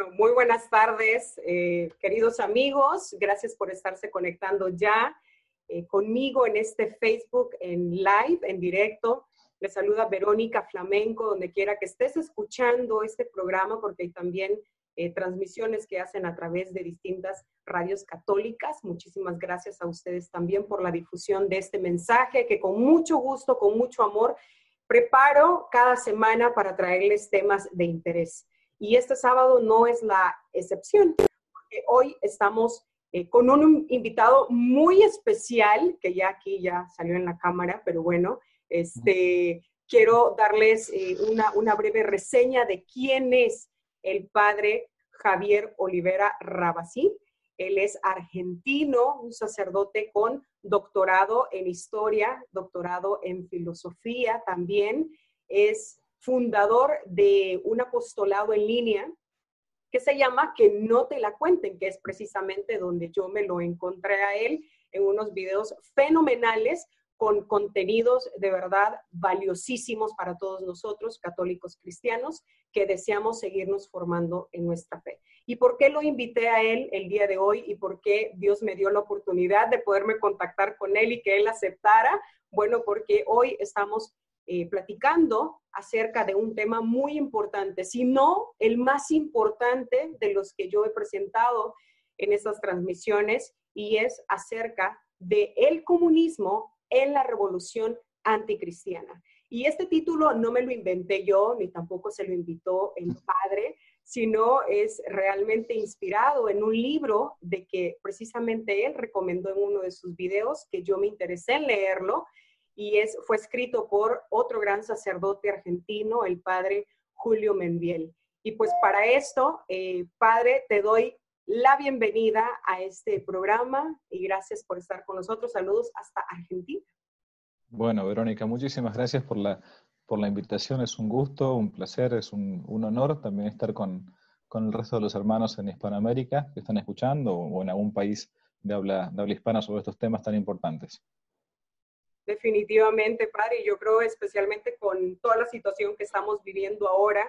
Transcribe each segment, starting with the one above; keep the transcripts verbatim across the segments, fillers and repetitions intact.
Bueno, muy buenas tardes, eh, queridos amigos. Gracias por estarse conectando ya eh, conmigo en este Facebook en live, en directo. Les saluda Verónica Flamenco, donde quiera que estés escuchando este programa, porque hay también eh, transmisiones que hacen a través de distintas radios católicas. Muchísimas gracias a ustedes también por la difusión de este mensaje, que con mucho gusto, con mucho amor, preparo cada semana para traerles temas de interés. Y este sábado no es la excepción, porque hoy estamos eh, con un invitado muy especial, que ya aquí ya salió en la cámara, pero bueno, este, quiero darles eh, una, una breve reseña de quién es el padre Javier Olivera Rabasí. Él es argentino, un sacerdote con doctorado en historia, doctorado en filosofía también. Es fundador de un apostolado en línea que se llama Que no te la cuenten, que es precisamente donde yo me lo encontré a él en unos videos fenomenales con contenidos de verdad valiosísimos para todos nosotros, católicos cristianos, que deseamos seguirnos formando en nuestra fe. ¿Y por qué lo invité a él el día de hoy? ¿Y por qué Dios me dio la oportunidad de poderme contactar con él y que él aceptara? Bueno, porque hoy estamos eh, platicando acerca de un tema muy importante, si no el más importante de los que yo he presentado en estas transmisiones, y es acerca del comunismo en la revolución anticristiana. Y este título no me lo inventé yo, ni tampoco se lo invitó el padre, sino es realmente inspirado en un libro de que precisamente él recomendó en uno de sus videos, que yo me interesé en leerlo, y es, fue escrito por otro gran sacerdote argentino, el padre Julio Membiel. Y pues para esto, eh, padre, te doy la bienvenida a este programa y gracias por estar con nosotros. Saludos hasta Argentina. Bueno, Verónica, muchísimas gracias por la, por la invitación. Es un gusto, un placer, es un, un honor también estar con, con el resto de los hermanos en Hispanoamérica que están escuchando o en algún país de habla, de habla hispana sobre estos temas tan importantes. Definitivamente, padre, y yo creo especialmente con toda la situación que estamos viviendo ahora,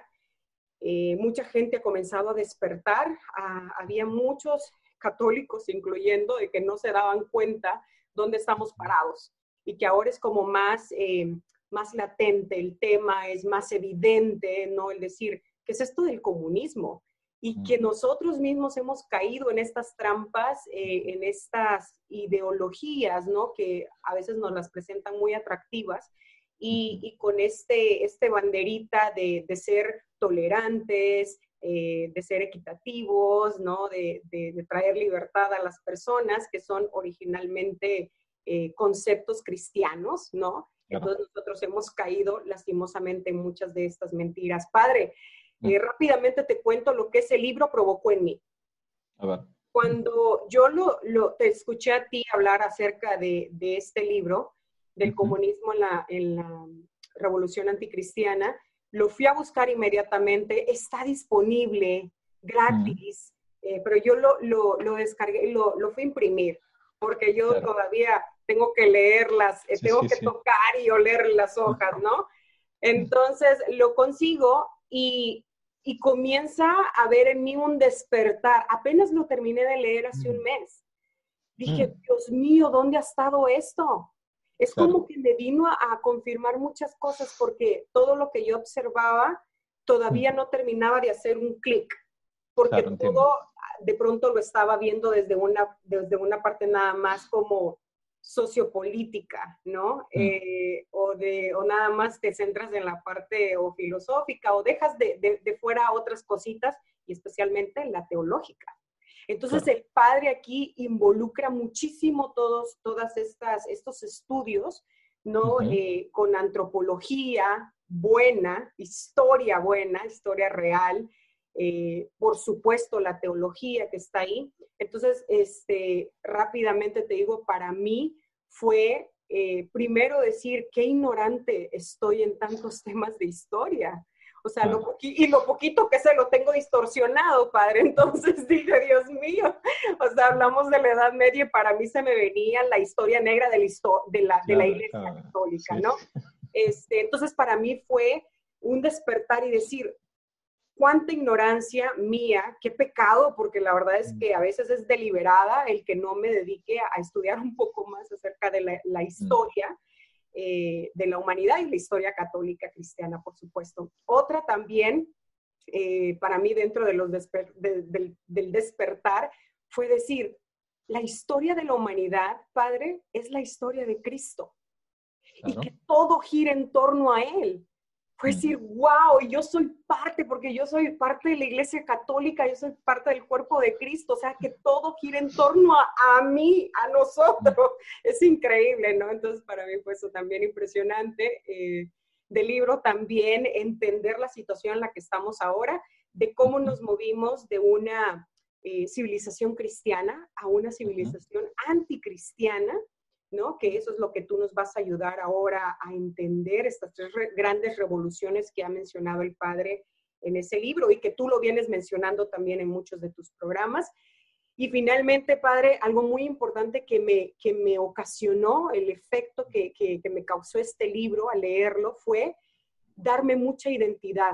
eh, mucha gente ha comenzado a despertar. Ah, había muchos católicos, incluyendo, de que no se daban cuenta dónde estamos parados y que ahora es como más, eh, más latente el tema, es más evidente, ¿no? El decir, ¿qué es esto del comunismo? Y que nosotros mismos hemos caído en estas trampas, eh, en estas ideologías, ¿no? Que a veces nos las presentan muy atractivas, y, y con este, este banderita de, de ser tolerantes, eh, de ser equitativos, ¿no? De, de, de traer libertad a las personas, que son originalmente eh, conceptos cristianos, ¿no? Entonces nosotros hemos caído lastimosamente en muchas de estas mentiras. Padre, Eh, rápidamente te cuento lo que ese libro provocó en mí. A ver. Cuando yo lo, lo, te escuché a ti hablar acerca de, de este libro, del uh-huh. comunismo en la, en la revolución anticristiana, lo fui a buscar inmediatamente. Está disponible, gratis, uh-huh. eh, pero yo lo, lo, lo descargué y lo, lo fui a imprimir, porque yo claro. todavía tengo que leerlas, eh, sí, tengo sí, que sí. tocar y oler las hojas, ¿no? Entonces lo consigo y y comienza a haber en mí un despertar. Apenas lo terminé de leer hace un mes. Dije, mm. Dios mío, ¿dónde ha estado esto? Es claro. como que me vino a, a confirmar muchas cosas, porque todo lo que yo observaba todavía mm. no terminaba de hacer un clic, porque claro, todo entiendo. De pronto lo estaba viendo desde una, desde una parte nada más como sociopolítica, ¿no? Mm. Eh, o, de, o nada más te centras en la parte o filosófica, o dejas de, de, de fuera otras cositas, y especialmente en la teológica. Entonces claro. el padre aquí involucra muchísimo todos todas estas, estos estudios, ¿no? Uh-huh. Eh, con antropología buena, historia buena, historia real, Eh, por supuesto la teología que está ahí. Entonces, este, rápidamente te digo, para mí fue eh, primero decir, qué ignorante estoy en tantos temas de historia. O sea, lo poqui- y lo poquito que sé lo tengo distorsionado, padre. Entonces dije, Dios mío, o sea, hablamos de la Edad Media y para mí se me venía la historia negra de la, histo- de la, de la claro, Iglesia claro. Católica, Sí. ¿no? Este, entonces, para mí fue un despertar y decir, cuánta ignorancia mía, qué pecado, porque la verdad es que a veces es deliberada el que no me dedique a estudiar un poco más acerca de la, la historia eh, de la humanidad y la historia católica cristiana, por supuesto. Otra también, eh, para mí dentro de los desper de, del, del despertar, fue decir, la historia de la humanidad, Padre, es la historia de Cristo. Claro. Y que todo gira en torno a Él. Fue decir, wow, yo soy parte, porque yo soy parte de la Iglesia Católica, yo soy parte del cuerpo de Cristo, o sea, que todo gira en torno a, a mí, a nosotros. Es increíble, ¿no? Entonces, para mí fue eso también impresionante. Eh, del libro también entender la situación en la que estamos ahora, de cómo nos movimos de una eh, civilización cristiana a una civilización anticristiana, ¿no? Que eso es lo que tú nos vas a ayudar ahora a entender, estas tres re grandes revoluciones que ha mencionado el Padre en ese libro y que tú lo vienes mencionando también en muchos de tus programas. Y finalmente, Padre, algo muy importante que me, que me ocasionó, el efecto que, que, que me causó este libro al leerlo fue darme mucha identidad.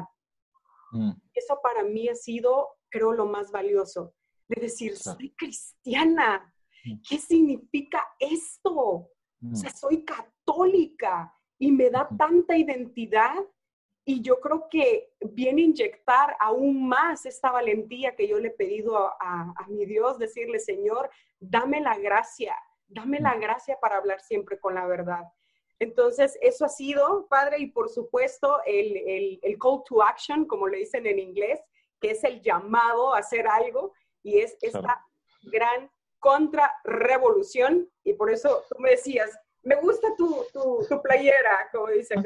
Mm. Eso para mí ha sido, creo, lo más valioso, de decir, soy cristiana. ¿Qué significa esto? Mm. O sea, soy católica y me da tanta identidad y yo creo que viene a inyectar aún más esta valentía que yo le he pedido a, a, a mi Dios, decirle, Señor, dame la gracia, dame la gracia para hablar siempre con la verdad. Entonces, eso ha sido, Padre, y por supuesto, el, el, el call to action, como le dicen en inglés, que es el llamado a hacer algo, y es esta claro. gran contrarrevolución, y por eso tú me decías, me gusta tu, tu, tu playera, como dicen, ¿no?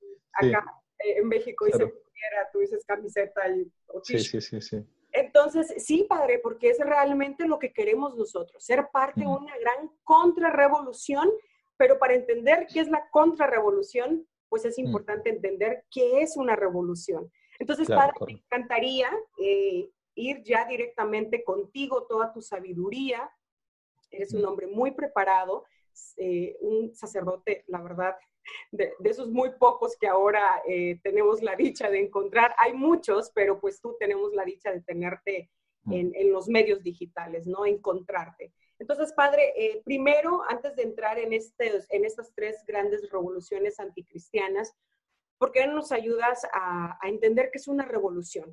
Acá sí. En México claro. Dicen playera, tú dices camiseta y sí, sí, sí, sí. Entonces, sí, Padre, porque es realmente lo que queremos nosotros, ser parte uh-huh. de una gran contrarrevolución, pero para entender qué es la contrarrevolución, pues es importante uh-huh. entender qué es una revolución. Entonces, claro, Padre, correcto. Me encantaría eh, ir ya directamente contigo, toda tu sabiduría. Eres un hombre muy preparado, eh, un sacerdote, la verdad, de, de esos muy pocos que ahora eh, tenemos la dicha de encontrar. Hay muchos, pero pues tú tenemos la dicha de tenerte en, en los medios digitales, ¿no? Encontrarte. Entonces, Padre, eh, primero, antes de entrar en, este, en estas tres grandes revoluciones anticristianas, ¿por qué no nos ayudas a, a entender qué es una revolución?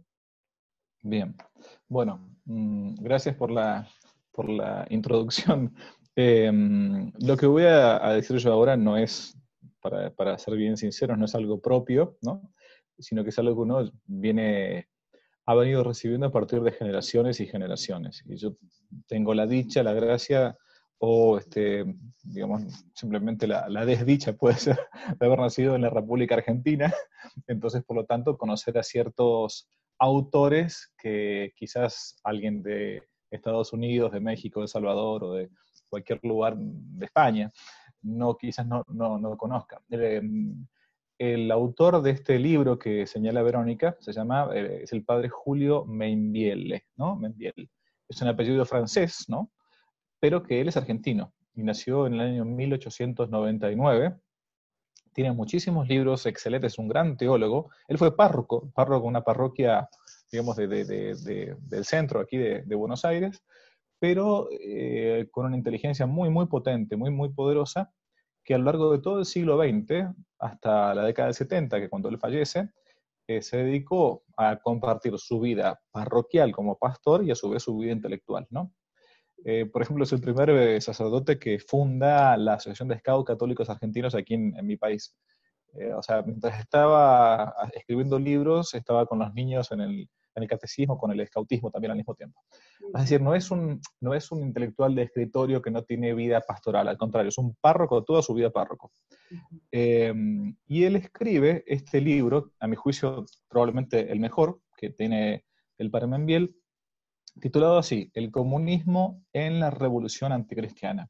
Bien. Bueno, mmm, gracias por la... por la introducción. Eh, lo que voy a, a decir yo ahora no es, para, para ser bien sinceros, no es algo propio, ¿no? Sino que es algo que uno viene, ha venido recibiendo a partir de generaciones y generaciones. Y yo tengo la dicha, la gracia, o este, digamos, simplemente la, la desdicha puede ser de haber nacido en la República Argentina, entonces por lo tanto conocer a ciertos autores que quizás alguien de Estados Unidos, de México, de El Salvador o de cualquier lugar de España, no, quizás no, no, no conozca. El, el autor de este libro que señala Verónica se llama, eh, es el padre Julio Mainvielle, ¿no? Mainvielle. Es un apellido francés, ¿no? Pero que él es argentino y nació en el año mil ochocientos noventa y nueve. Tiene muchísimos libros excelentes, es un gran teólogo. Él fue párroco, párroco de una parroquia, digamos, de, de, de, de, del centro aquí de, de Buenos Aires, pero eh, con una inteligencia muy, muy potente, muy, muy poderosa, que a lo largo de todo el siglo veinte, hasta la década del setenta, que cuando él fallece, eh, se dedicó a compartir su vida parroquial como pastor y a su vez su vida intelectual, ¿no? Eh, por ejemplo, es el primer eh, sacerdote que funda la Asociación de Scouts Católicos Argentinos aquí en, en mi país. Eh, o sea, mientras estaba escribiendo libros, estaba con los niños en el, en el catecismo, con el escautismo también al mismo tiempo. Es decir, no es, un, no es un intelectual de escritorio que no tiene vida pastoral, al contrario, es un párroco, toda su vida párroco. Eh, y él escribe este libro, a mi juicio probablemente el mejor, que tiene el padre Mainvielle, titulado así, El comunismo en la revolución anticristiana.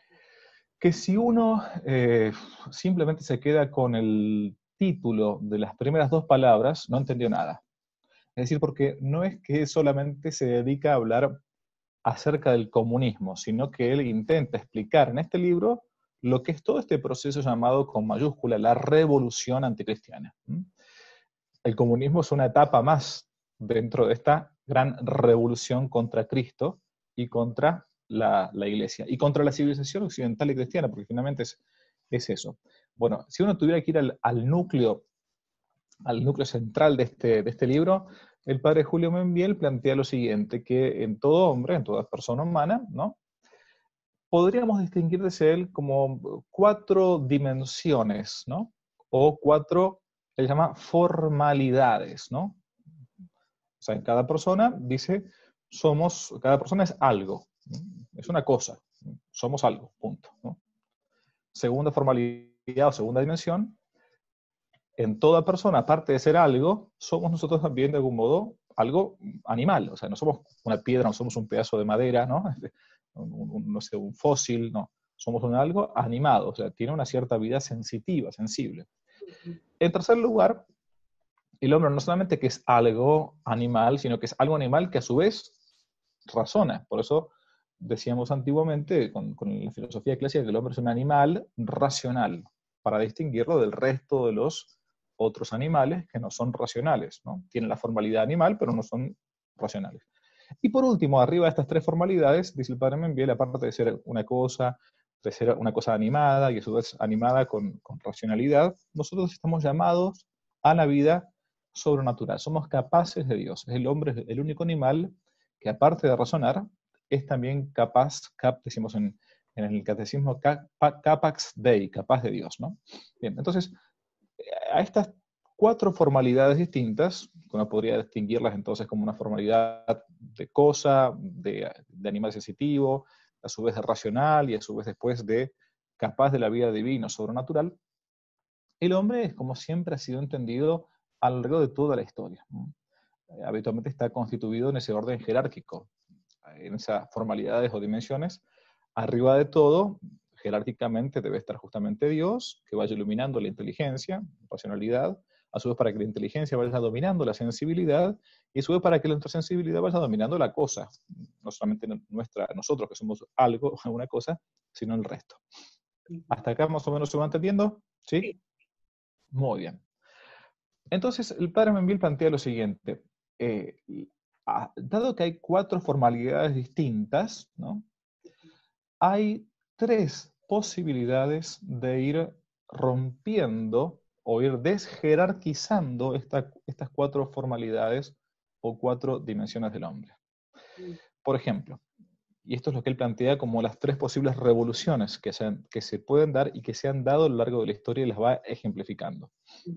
Que si uno eh, simplemente se queda con el título de las primeras dos palabras, no entendió nada. Es decir, porque no es que solamente se dedica a hablar acerca del comunismo, sino que él intenta explicar en este libro lo que es todo este proceso llamado con mayúscula la revolución anticristiana. El comunismo es una etapa más dentro de esta gran revolución contra Cristo y contra la, la Iglesia, y contra la civilización occidental y cristiana, porque finalmente es, es eso. Bueno, si uno tuviera que ir al, al núcleo, al núcleo central de este, de este libro, el padre Julio Membiel plantea lo siguiente, que en todo hombre, en toda persona humana, ¿no?, podríamos distinguir de él como cuatro dimensiones, ¿no?, o cuatro, él llama formalidades, ¿no? O sea, en cada persona dice, somos, cada persona es algo, ¿no?, es una cosa, somos algo, punto, ¿no? Segunda formalidad o segunda dimensión, en toda persona, aparte de ser algo, somos nosotros también de algún modo algo animal, o sea, no somos una piedra, no somos un pedazo de madera, ¿no? Un, un, no sé, un fósil, no. Somos un algo animado, o sea, tiene una cierta vida sensitiva, sensible. En tercer lugar, el hombre no solamente que es algo animal, sino que es algo animal que a su vez razona. Por eso decíamos antiguamente, con, con la filosofía clásica, que el hombre es un animal racional, para distinguirlo del resto de los otros animales que no son racionales, ¿no? Tienen la formalidad animal, pero no son racionales. Y por último, arriba de estas tres formalidades, dice el padre Membiel, aparte de ser una cosa, de ser una cosa animada, y a su vez animada con, con racionalidad, nosotros estamos llamados a la vida sobrenatural. Somos capaces de Dios. El hombre es el único animal que, aparte de razonar, es también capaz, cap, decimos en, en el catecismo, capax Dei, capaz de Dios, ¿no? Bien, entonces, a estas cuatro formalidades distintas, uno podría distinguirlas entonces como una formalidad de cosa, de, de animal sensitivo, a su vez de racional y a su vez después de capaz de la vida divina, sobrenatural. El hombre es como siempre ha sido entendido a lo largo de toda la historia. Eh, habitualmente está constituido en ese orden jerárquico, en esas formalidades o dimensiones. Arriba de todo, jerárquicamente debe estar justamente Dios, que vaya iluminando la inteligencia, la racionalidad, a su vez para que la inteligencia vaya dominando la sensibilidad, y a su vez para que la sensibilidad vaya dominando la cosa, no solamente nuestra, nosotros que somos algo, una cosa, sino el resto. ¿Hasta acá más o menos se va entendiendo? ¿Sí? Sí. Muy bien. Entonces, el padre Membiel plantea lo siguiente, eh, dado que hay cuatro formalidades distintas, ¿no?, hay tres posibilidades de ir rompiendo o ir desjerarquizando esta, estas cuatro formalidades o cuatro dimensiones del hombre. Por ejemplo, y esto es lo que él plantea como las tres posibles revoluciones que se, que se pueden dar y que se han dado a lo largo de la historia y las va ejemplificando.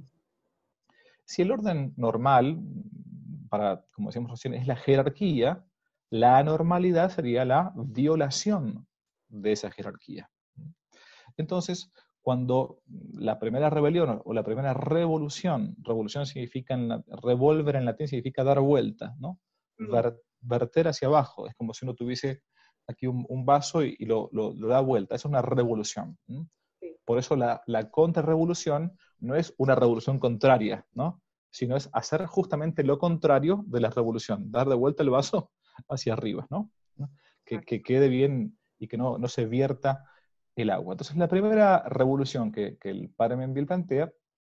Si el orden normal, para, como decíamos recién, es la jerarquía, la anormalidad sería la violación de esa jerarquía. Entonces, cuando la primera rebelión o la primera revolución, revolución significa, en la, revolver en latín significa dar vuelta, ¿no? Ver, verter hacia abajo, es como si uno tuviese aquí un, un vaso y, y lo, lo, lo da vuelta, es una revolución. ¿Mm? Por eso la, la contrarrevolución no es una revolución contraria, ¿no?, sino es hacer justamente lo contrario de la revolución, dar de vuelta el vaso hacia arriba, ¿no? Que, que quede bien y que no, no se vierta el agua. Entonces, la primera revolución que, que el padre Membiel plantea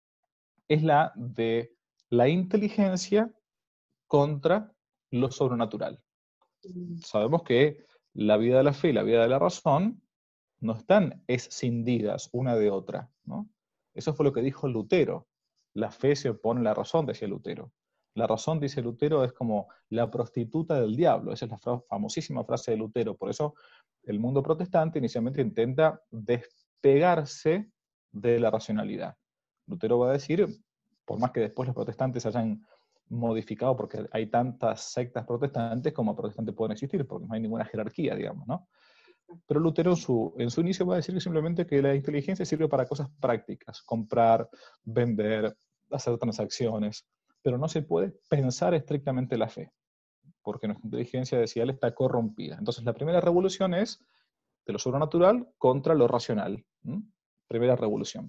es la de la inteligencia contra lo sobrenatural. Sabemos que la vida de la fe y la vida de la razón no están escindidas una de otra, ¿no? Eso fue lo que dijo Lutero. La fe se opone a la razón, decía Lutero. La razón, dice Lutero, es como la prostituta del diablo. Esa es la famosísima frase de Lutero. Por eso el mundo protestante inicialmente intenta despegarse de la racionalidad. Lutero va a decir, por más que después los protestantes hayan modificado, porque hay tantas sectas protestantes como protestantes pueden existir, porque no hay ninguna jerarquía, digamos, ¿no? Pero Lutero en su, en su inicio va a decir que simplemente que la inteligencia sirve para cosas prácticas, comprar, vender, hacer transacciones, pero no se puede pensar estrictamente la fe, porque nuestra inteligencia, decía él, está corrompida. Entonces la primera revolución es de lo sobrenatural contra lo racional. ¿Mm? Primera revolución.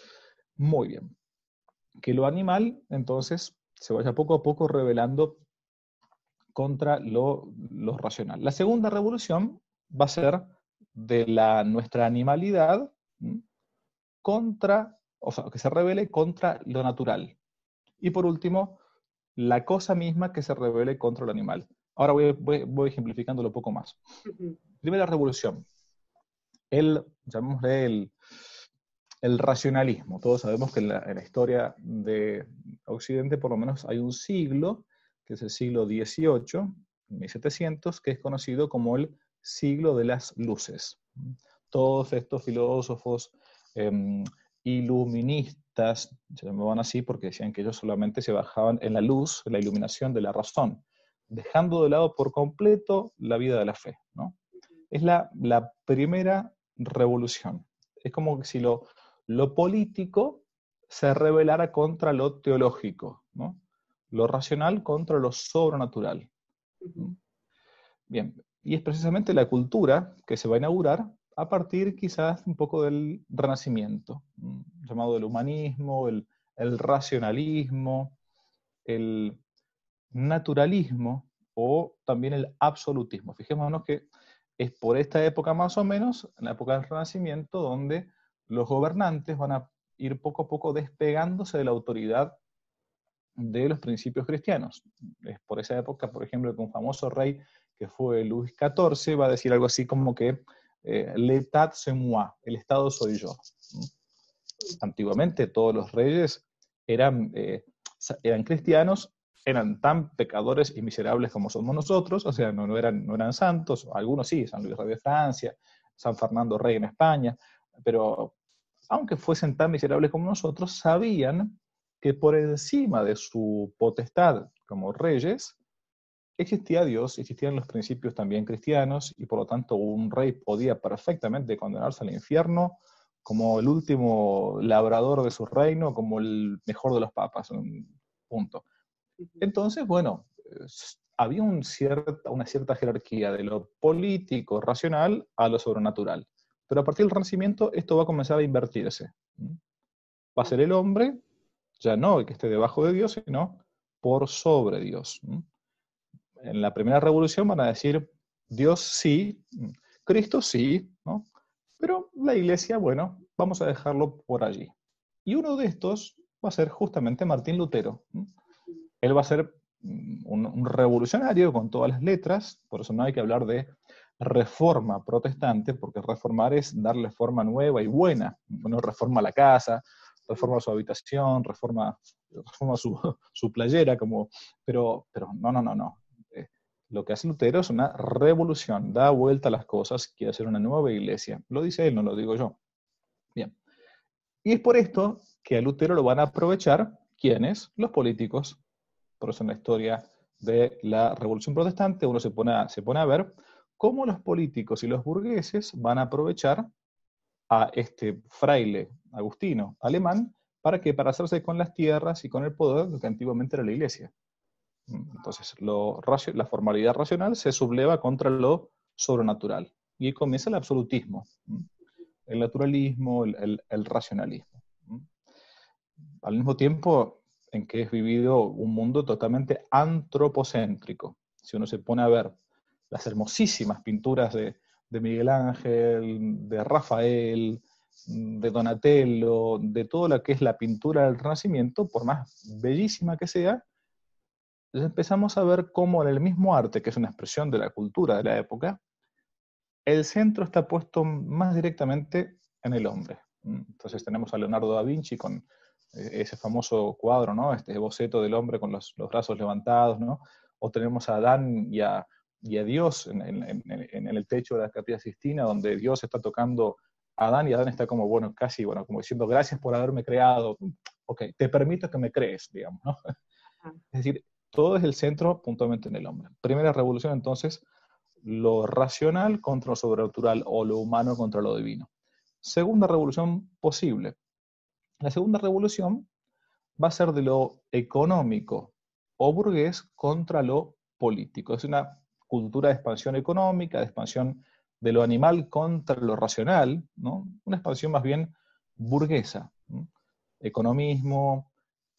Muy bien. Que lo animal, entonces, se vaya poco a poco revelando contra lo, lo racional. La segunda revolución va a ser de la, nuestra animalidad ¿m? contra, o sea, que se revele contra lo natural. Y por último, la cosa misma que se rebele contra el animal. Ahora voy, voy, voy ejemplificándolo un poco más. Ujú. Primera revolución, el, llamémosle el, el racionalismo. Todos sabemos que en la, en la historia de Occidente por lo menos hay un siglo, que es el siglo dieciocho, mil setecientos, que es conocido como el siglo de las luces. Todos estos filósofos eh, iluministas, se llamaban así porque decían que ellos solamente se bajaban en la luz, en la iluminación de la razón, dejando de lado por completo la vida de la fe, ¿no? Es la, la primera revolución. Es como si lo, lo político se rebelara contra lo teológico, ¿no? Lo racional contra lo sobrenatural. Ujú. ¿No? Bien, y es precisamente la cultura que se va a inaugurar a partir quizás un poco del Renacimiento, llamado el humanismo, el, el racionalismo, el naturalismo o también el absolutismo. Fijémonos que es por esta época más o menos, en la época del Renacimiento, donde los gobernantes van a ir poco a poco despegándose de la autoridad de los principios cristianos. Es por esa época, por ejemplo, que un famoso rey que fue Luis catorce va a decir algo así como que eh, l'état c'est moi, el Estado soy yo. Antiguamente todos los reyes eran, eh, eran cristianos, eran tan pecadores y miserables como somos nosotros, o sea, no, no, eran, no eran santos, algunos sí, San Luis rey de Francia, San Fernando rey en España, pero aunque fuesen tan miserables como nosotros, sabían que por encima de su potestad como reyes, existía Dios, existían los principios también cristianos, y por lo tanto un rey podía perfectamente condenarse al infierno como el último labrador de su reino, como el mejor de los papas, punto. Entonces, bueno, había un cierta, una cierta jerarquía de lo político, racional, a lo sobrenatural. Pero a partir del Renacimiento esto va a comenzar a invertirse. Va a ser el hombre, ya no el que esté debajo de Dios, sino por sobre Dios. En la primera revolución van a decir, Dios sí, Cristo sí, ¿no? Pero la iglesia, bueno, vamos a dejarlo por allí. Y uno de estos va a ser justamente Martín Lutero. Él va a ser un, un revolucionario con todas las letras, por eso no hay que hablar de reforma protestante, porque reformar es darle forma nueva y buena. Uno reforma la casa, reforma su habitación, reforma, reforma su, su playera, como, pero, pero no, no, no, no. Eh, lo que hace Lutero es una revolución, da vuelta a las cosas, quiere hacer una nueva iglesia. Lo dice él, no lo digo yo. Bien. Y es por esto que a Lutero lo van a aprovechar, ¿quiénes? Los políticos. Por eso en la historia de la Revolución Protestante uno se pone a, se pone a ver cómo los políticos y los burgueses van a aprovechar a este fraile agustino alemán para que para hacerse con las tierras y con el poder que antiguamente era la iglesia. Entonces lo, la formalidad racional se subleva contra lo sobrenatural y comienza el absolutismo, el naturalismo, el, el, el racionalismo. Al mismo tiempo en que es vivido un mundo totalmente antropocéntrico. Si uno se pone a ver las hermosísimas pinturas de, de Miguel Ángel, de Rafael, de Donatello, de todo lo que es la pintura del Renacimiento, por más bellísima que sea, empezamos a ver cómo en el mismo arte, que es una expresión de la cultura de la época, el centro está puesto más directamente en el hombre. Entonces tenemos a Leonardo da Vinci con ese famoso cuadro, ¿no? Este boceto del hombre con los, los brazos levantados, ¿no? O tenemos a Adán y a, y a Dios en, en, en, en el techo de la Capilla Sixtina, donde Dios está tocando a Adán y Adán está como, bueno, casi, bueno, como diciendo, gracias por haberme creado, ok, te permito que me crees, digamos, ¿no? Es decir, todo es el centro puntualmente en el hombre. Primera revolución, entonces, lo racional contra lo sobrenatural o lo humano contra lo divino. Segunda revolución posible. La segunda revolución va a ser de lo económico o burgués contra lo político. Es una cultura de expansión económica, de expansión de lo animal contra lo racional, ¿no? Una expansión más bien burguesa. ¿No? Economismo,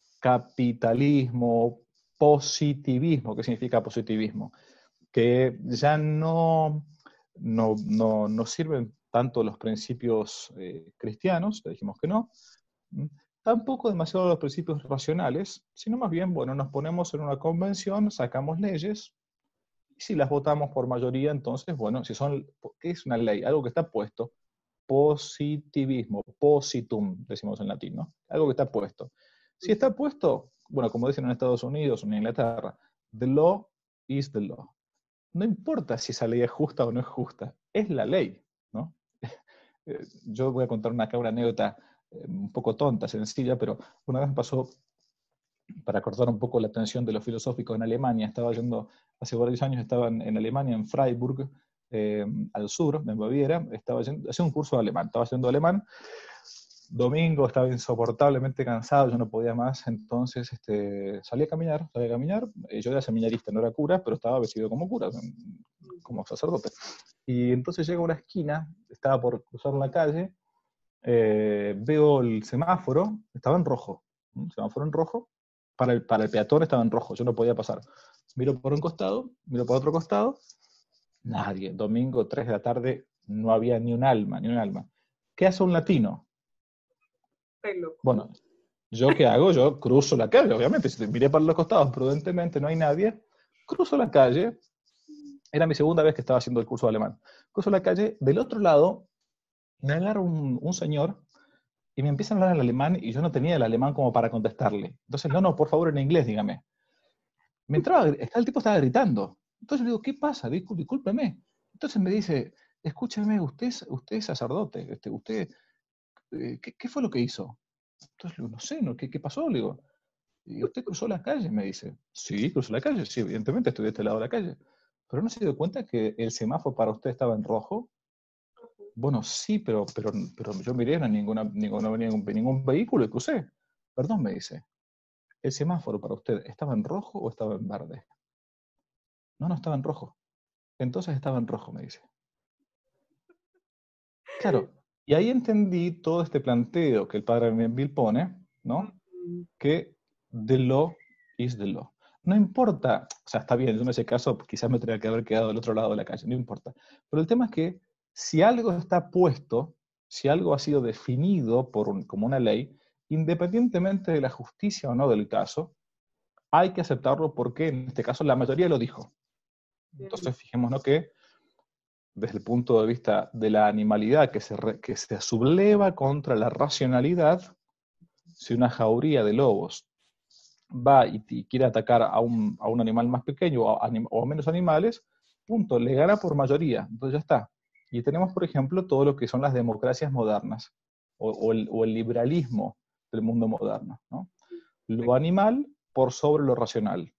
capitalismo, positivismo. ¿Qué significa positivismo? Que ya no, no, no, no sirven tanto los principios eh, cristianos, le dijimos que no, tampoco demasiado los principios racionales, sino más bien, bueno, nos ponemos en una convención, sacamos leyes, y si las votamos por mayoría, entonces, bueno, si son, ¿qué es una ley? Algo que está puesto, positivismo, positum, decimos en latín, ¿no? Algo que está puesto. Si está puesto, bueno, como dicen en Estados Unidos o en Inglaterra, the law is the law. No importa si esa ley es justa o no es justa, es la ley, ¿no? Yo voy a contar una, acá una anécdota un poco tonta, sencilla, pero una vez me pasó, para cortar un poco la atención de los filosóficos en Alemania, estaba yendo, hace varios años estaba en, en Alemania, en Freiburg, eh, al sur, en Baviera, estaba yendo, hacía un curso de alemán, estaba haciendo alemán, domingo, estaba insoportablemente cansado, yo no podía más, entonces este, salí a caminar, salí a caminar, eh, yo era seminarista, no era cura, pero estaba vestido como cura, como sacerdote. Y entonces llego a una esquina, estaba por cruzar la calle, eh, veo el semáforo, estaba en rojo, ¿sí? Semáforo en rojo, para el, para el peatón estaba en rojo, yo no podía pasar. Miro por un costado, miro por otro costado, nadie. Domingo, tres de la tarde, no había ni un alma, ni un alma. ¿Qué hace un latino? Bueno, ¿yo qué hago? Yo cruzo la calle, obviamente. Si miré para los costados prudentemente, no hay nadie. Cruzo la calle. Era mi segunda vez que estaba haciendo el curso de alemán. Cruzo la calle. Del otro lado, me agarra un, un señor y me empieza a hablar en alemán y yo no tenía el alemán como para contestarle. Entonces, no, no, por favor, en inglés, dígame. Me entraba, el tipo estaba gritando. Entonces le digo, ¿qué pasa? Discul- discúlpeme. Entonces me dice, escúcheme, usted es, usted es sacerdote. Este, usted, eh, ¿qué, ¿qué fue lo que hizo? Entonces le digo, no sé, no, ¿qué, ¿qué pasó? Le digo, ¿y usted cruzó la calle? Me dice, sí, cruzó la calle, sí, evidentemente estoy de este lado de la calle. ¿Pero no se dio cuenta que el semáforo para usted estaba en rojo? Bueno, sí, pero, pero, pero yo miré, no, ninguna, ninguna, ningún, ningún vehículo y crucé. Perdón, me dice, ¿el semáforo para usted estaba en rojo o estaba en verde? No, no estaba en rojo. Entonces estaba en rojo, me dice. Claro, y ahí entendí todo este planteo que el padre Bill pone, ¿no? Que the law is the law. No importa, o sea, está bien, yo en ese caso quizás me tendría que haber quedado del otro lado de la calle, no importa. Pero el tema es que si algo está puesto, si algo ha sido definido por un, como una ley, independientemente de la justicia o no del caso, hay que aceptarlo porque en este caso la mayoría lo dijo. Entonces fijémonos que desde el punto de vista de la animalidad que se, re, que se subleva contra la racionalidad, si una jauría de lobos va y, y quiere atacar a un, a un animal más pequeño o a, anim, o a menos animales, punto, le gana por mayoría, entonces ya está. Y tenemos, por ejemplo, todo lo que son las democracias modernas o, o, el, o el liberalismo del mundo moderno, ¿no? Lo animal por sobre lo racional.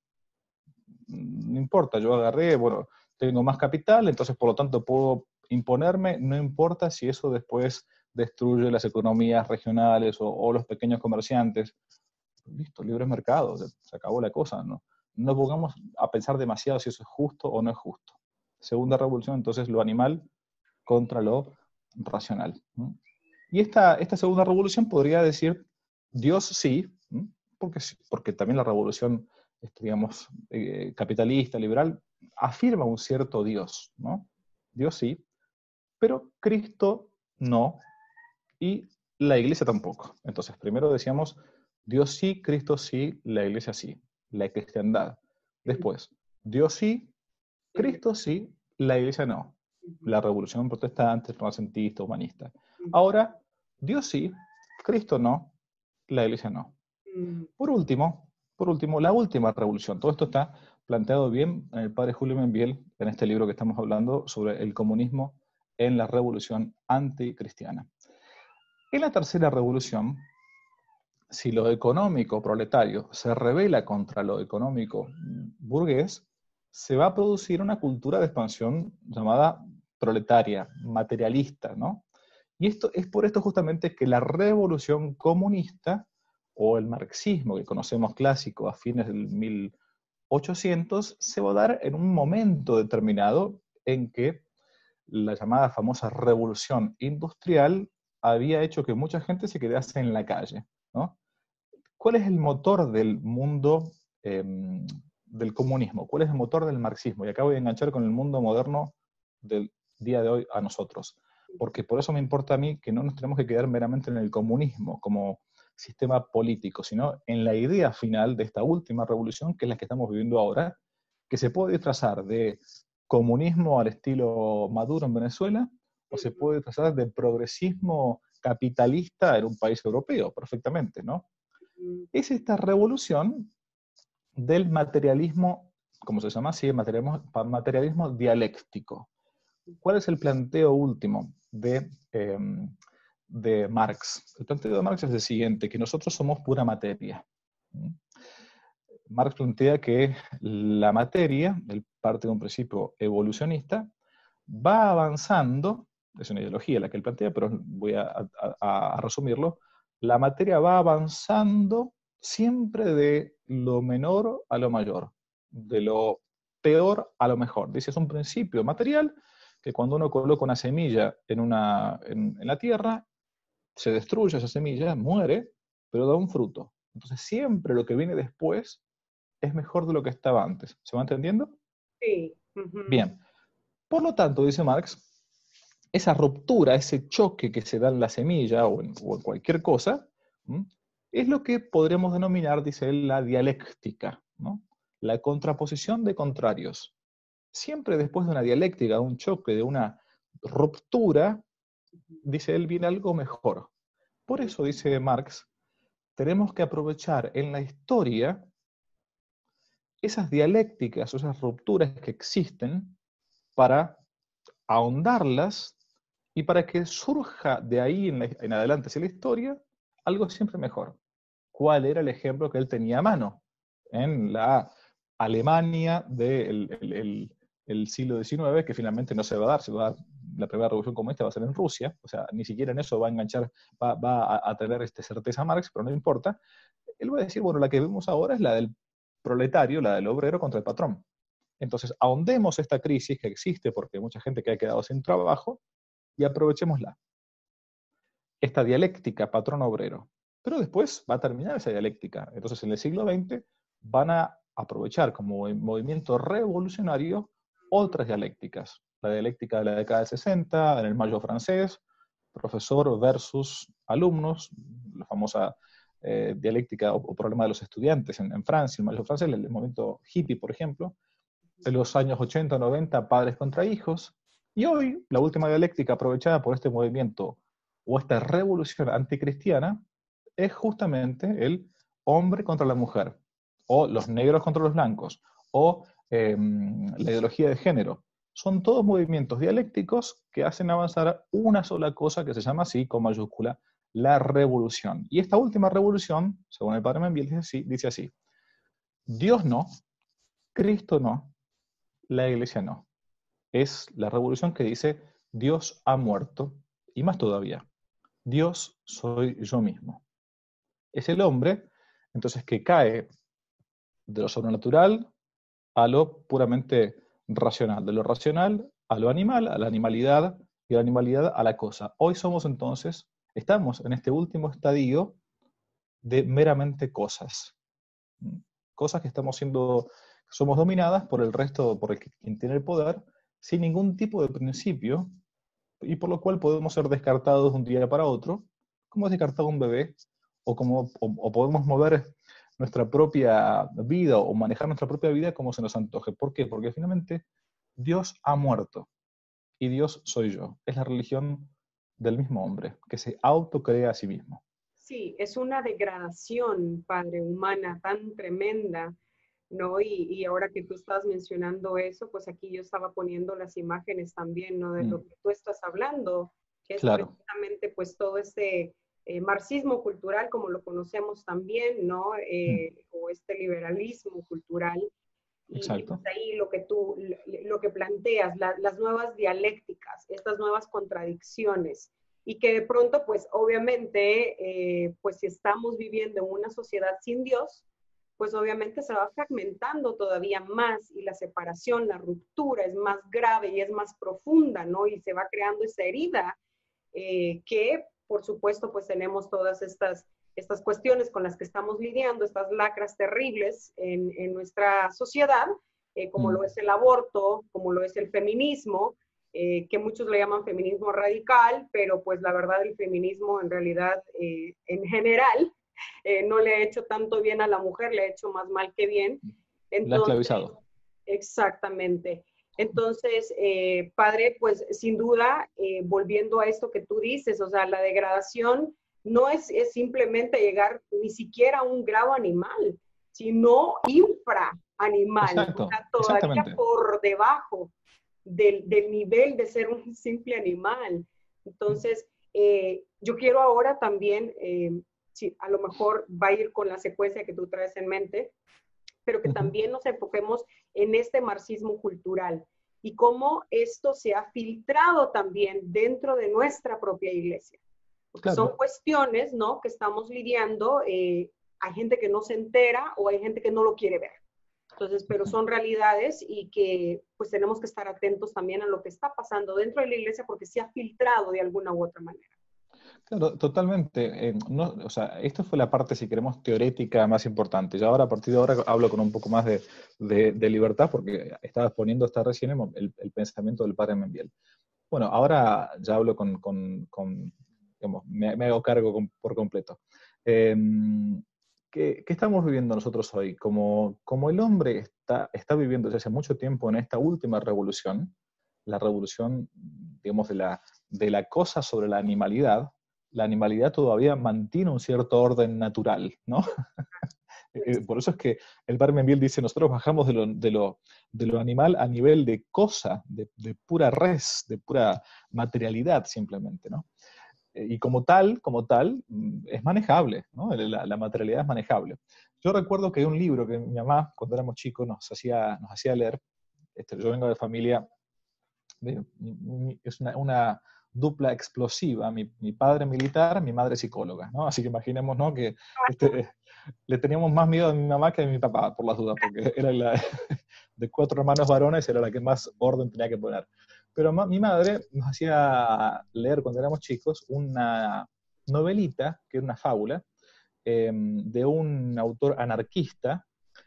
No importa, yo agarré, bueno, tengo más capital, entonces por lo tanto puedo imponerme, no importa si eso después destruye las economías regionales o, o los pequeños comerciantes. Listo, libre mercado, se acabó la cosa, ¿no? No pongamos a pensar demasiado si eso es justo o no es justo. Segunda revolución, entonces, lo animal contra lo racional. ¿No? Y esta, esta segunda revolución podría decir, Dios sí, ¿no? porque, porque también la revolución, digamos, eh, capitalista, liberal, afirma un cierto Dios, ¿no? Dios sí, pero Cristo no, y la iglesia tampoco. Entonces, primero decíamos, Dios sí, Cristo sí, la iglesia sí, la cristiandad. Después, Dios sí, Cristo sí, la iglesia no. La revolución protestante, renacentista, humanista. Ahora, Dios sí, Cristo no, la iglesia no. Por último, por último, la última revolución. Todo esto está planteado bien en el padre Julio Membiel, en este libro que estamos hablando sobre el comunismo en la revolución anticristiana. En la tercera revolución, si lo económico proletario se rebela contra lo económico burgués, se va a producir una cultura de expansión llamada proletaria, materialista, ¿no? Y esto es por esto justamente que la revolución comunista o el marxismo que conocemos clásico a fines del mil ochocientos se va a dar en un momento determinado en que la llamada famosa revolución industrial había hecho que mucha gente se quedase en la calle, ¿no? ¿Cuál es el motor del mundo eh, del comunismo? ¿Cuál es el motor del marxismo? Y acá voy a enganchar con el mundo moderno del día de hoy a nosotros. Porque por eso me importa a mí que no nos tenemos que quedar meramente en el comunismo, como sistema político, sino en la idea final de esta última revolución, que es la que estamos viviendo ahora, que se puede disfrazar de comunismo al estilo Maduro en Venezuela, o se puede disfrazar de progresismo capitalista en un país europeo, perfectamente, ¿no? Es esta revolución del materialismo, como se llama así, materialismo, materialismo dialéctico. ¿Cuál es el planteo último de, eh, de Marx? El planteo de Marx es el siguiente, que nosotros somos pura materia. Marx plantea que la materia, él parte de un principio evolucionista, va avanzando, es una ideología la que él plantea, pero voy a, a, a resumirlo, la materia va avanzando siempre de lo menor a lo mayor, de lo peor a lo mejor. Dice, es un principio material que cuando uno coloca una semilla en, una, en, en la tierra, se destruye esa semilla, muere, pero da un fruto. Entonces siempre lo que viene después es mejor de lo que estaba antes. ¿Se va entendiendo? Sí. Uh-huh. Bien. Por lo tanto, dice Marx, esa ruptura, ese choque que se da en la semilla o en, o en cualquier cosa, ¿m? es lo que podremos denominar, dice él, la dialéctica, ¿no? La contraposición de contrarios. Siempre después de una dialéctica, de un choque, de una ruptura, dice él, viene algo mejor. Por eso, dice Marx, tenemos que aprovechar en la historia esas dialécticas o esas rupturas que existen para ahondarlas y para que surja de ahí en, la, en adelante hacia la historia algo siempre mejor. ¿Cuál era el ejemplo que él tenía a mano? En la Alemania del de el, el, el siglo diecinueve, que finalmente no se va a dar, se va a dar, la primera revolución comunista va a ser en Rusia, o sea, ni siquiera en eso va a enganchar, va, va a, a tener este certeza Marx, pero no importa. Él va a decir, bueno, la que vemos ahora es la del proletario, la del obrero contra el patrón. Entonces, ahondemos esta crisis que existe porque hay mucha gente que ha quedado sin trabajo y aprovechémosla. Esta dialéctica patrón-obrero. Pero después va a terminar esa dialéctica. Entonces, en el siglo veinte van a aprovechar como movimiento revolucionario otras dialécticas. La dialéctica de la década de sesenta, en el Mayo francés, profesor versus alumnos, la famosa eh, dialéctica o, o problema de los estudiantes en, en Francia, el Mayo francés, el, el movimiento hippie, por ejemplo. En los años ochenta noventa, padres contra hijos, y hoy la última dialéctica aprovechada por este movimiento o esta revolución anticristiana es justamente el hombre contra la mujer, o los negros contra los blancos, o eh, la ideología de género. Son todos movimientos dialécticos que hacen avanzar una sola cosa que se llama así, con mayúscula, la revolución. Y esta última revolución, según el padre Membiel, dice así, dice así: Dios no, Cristo no, la iglesia no. Es la revolución que dice, Dios ha muerto, y más todavía, Dios soy yo mismo. Es el hombre, entonces, que cae de lo sobrenatural a lo puramente racional, de lo racional a lo animal, a la animalidad, y de la animalidad a la cosa. Hoy somos entonces, estamos en este último estadio de meramente cosas. Cosas que estamos siendo, somos dominadas por el resto, por el, quien tiene el poder, sin ningún tipo de principio, y por lo cual podemos ser descartados de un día para otro, como es descartado un bebé, o, como, o, o podemos mover nuestra propia vida o manejar nuestra propia vida como se nos antoje. ¿Por qué? Porque finalmente Dios ha muerto y Dios soy yo. Es la religión del mismo hombre, que se autocrea a sí mismo. Sí, es una degradación, padre, humana tan tremenda, ¿no? Y, y ahora que tú estabas mencionando eso, pues aquí yo estaba poniendo las imágenes también, ¿no? De mm. lo que tú estás hablando, que es claro. precisamente pues todo este eh, marxismo cultural, como lo conocemos también, ¿no? Eh, mm. O este liberalismo cultural. Y, Exacto. y pues ahí lo que tú, lo que planteas, la, las nuevas dialécticas, estas nuevas contradicciones, y que de pronto, pues obviamente, eh, pues si estamos viviendo en una sociedad sin Dios, pues obviamente se va fragmentando todavía más y la separación, la ruptura es más grave y es más profunda, ¿no? Y se va creando esa herida eh, que, por supuesto, pues tenemos todas estas, estas cuestiones con las que estamos lidiando, estas lacras terribles en, en nuestra sociedad, eh, como mm. lo es el aborto, como lo es el feminismo, Eh, que muchos le llaman feminismo radical, pero pues la verdad el feminismo en realidad, eh, en general, eh, no le ha hecho tanto bien a la mujer, le ha hecho más mal que bien. La ha Entonces, esclavizado. exactamente. Entonces, eh, padre, pues sin duda, eh, volviendo a esto que tú dices, o sea, la degradación no es, es simplemente llegar ni siquiera a un grado animal, sino infraanimal, o Exacto, sea, todavía exactamente. por debajo del, del nivel de ser un simple animal. Entonces, eh, yo quiero ahora también, eh, si a lo mejor va a ir con la secuencia que tú traes en mente, pero que Ujú. también nos enfoquemos en este marxismo cultural y cómo esto se ha filtrado también dentro de nuestra propia iglesia. Porque son Claro. cuestiones, ¿no?, que estamos lidiando, eh, hay gente que no se entera o hay gente que no lo quiere ver. Entonces, pero son realidades y que pues tenemos que estar atentos también a lo que está pasando dentro de la iglesia porque se ha filtrado de alguna u otra manera. Claro, totalmente. Eh, no, o sea, esto fue la parte, si queremos, teorética más importante. Ya ahora, a partir de ahora, hablo con un poco más de, de, de libertad, porque estaba exponiendo hasta recién el, el pensamiento del padre Membiel. Bueno, ahora ya hablo con, con, con digamos, me, me, hago cargo con, por completo. Eh, ¿qué, ¿Qué estamos viviendo nosotros hoy? Como, como el hombre está, está viviendo desde hace mucho tiempo en esta última revolución, la revolución, digamos, de la, de la cosa sobre la animalidad, la animalidad todavía mantiene un cierto orden natural, ¿no? Por eso es que el Parmenville dice, nosotros bajamos de lo, de lo, de lo animal a nivel de cosa, de, de pura res, de pura materialidad simplemente, ¿no? Y como tal, como tal, es manejable, ¿no? La, la materialidad es manejable. Yo recuerdo que hay un libro que mi mamá, cuando éramos chicos, nos hacía, nos hacía leer. Este, yo vengo de familia, de, es una, una dupla explosiva, mi, mi padre militar, mi madre psicóloga, ¿no? Así que imaginemos, ¿no?, que este, le teníamos más miedo a mi mamá que a mi papá, por las dudas, porque era la, de cuatro hermanos varones, era la que más orden tenía que poner. Pero ma, mi madre nos hacía leer cuando éramos chicos una novelita, que era una fábula, eh, de un autor anarquista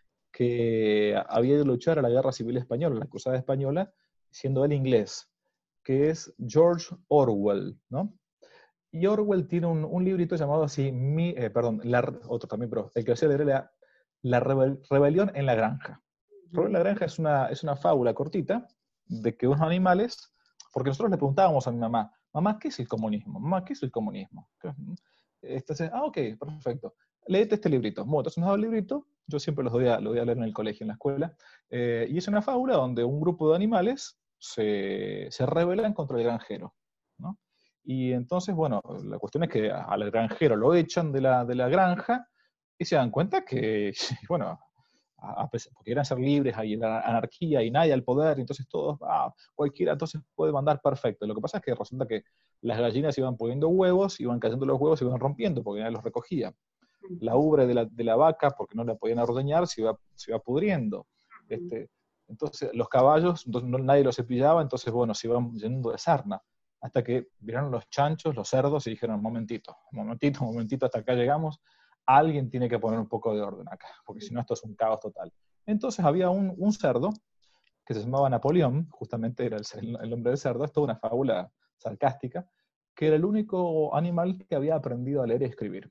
que había de luchar a la guerra civil española, la cruzada española, siendo él inglés, que es George Orwell, ¿no? Y Orwell tiene un, un librito llamado así, mi, eh, perdón, la, otro también, pero el que os leer era La rebel, Rebelión en la Granja. Rebelión en la Granja es una, es una fábula cortita de que unos animales, porque nosotros le preguntábamos a mi mamá, mamá, ¿qué es el comunismo? Mamá, ¿qué es el comunismo? Entonces, ah, ok, perfecto. Léete este librito. Bueno, entonces nos da el librito, yo siempre los doy a, lo voy a leer en el colegio, en la escuela, eh, y es una fábula donde un grupo de animales se, se rebelan contra el granjero, ¿no? Y entonces, bueno, la cuestión es que al granjero lo echan de la, de la granja y se dan cuenta que, bueno, a, a pesar, porque querían ser libres, hay la anarquía y nadie al poder, entonces todos, ah, cualquiera entonces puede mandar perfecto. Lo que pasa es que resulta que las gallinas iban poniendo huevos, iban cayendo los huevos, iban rompiendo porque nadie los recogía. La ubre de la, de la vaca, porque no la podían ordeñar, se iba, se iba pudriendo. Este, entonces los caballos, entonces, no, nadie los cepillaba, entonces bueno, se iban llenando de sarna. Hasta que vieron los chanchos, los cerdos, y dijeron, momentito, momentito, momentito, hasta acá llegamos, alguien tiene que poner un poco de orden acá, porque si no esto es un caos total. Entonces había un, un cerdo que se llamaba Napoleón, justamente era el, el nombre del cerdo, es toda una fábula sarcástica, que era el único animal que había aprendido a leer y escribir.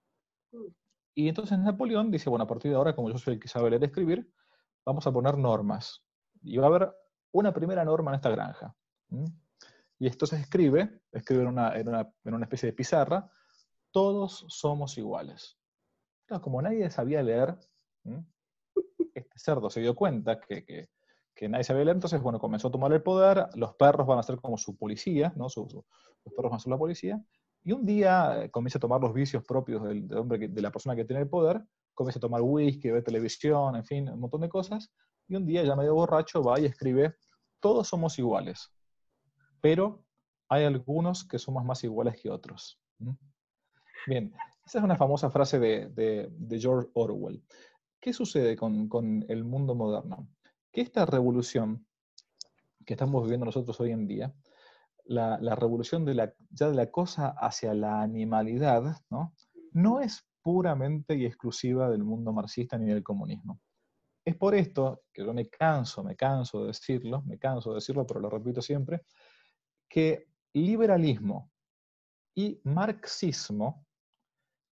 Y entonces Napoleón dice, bueno, a partir de ahora, como yo soy el que sabe leer y escribir, vamos a poner normas. Y va a haber una primera norma en esta granja. ¿Mm? Y entonces escribe, escribe en una, en, una, en una especie de pizarra, todos somos iguales. Claro, como nadie sabía leer, ¿m? Este cerdo se dio cuenta que, que, que, nadie sabía leer, entonces, bueno, comenzó a tomar el poder, los perros van a ser como su policía, ¿no? Su, su, los perros van a ser la policía, y un día eh, comienza a tomar los vicios propios del, del hombre que, de la persona que tiene el poder, comienza a tomar whisky, ver televisión, en fin, un montón de cosas, y un día, ya medio borracho, va y escribe, todos somos iguales, pero hay algunos que somos más iguales que otros. ¿Mm? Bien, esa es una famosa frase de, de, de George Orwell. ¿Qué sucede con, con el mundo moderno? Que esta revolución que estamos viviendo nosotros hoy en día, la, la revolución de la, ya de la cosa hacia la animalidad, ¿no? No es puramente y exclusiva del mundo marxista ni del comunismo. Es por esto que yo me canso, me canso de decirlo, me canso de decirlo, pero lo repito siempre, que liberalismo y marxismo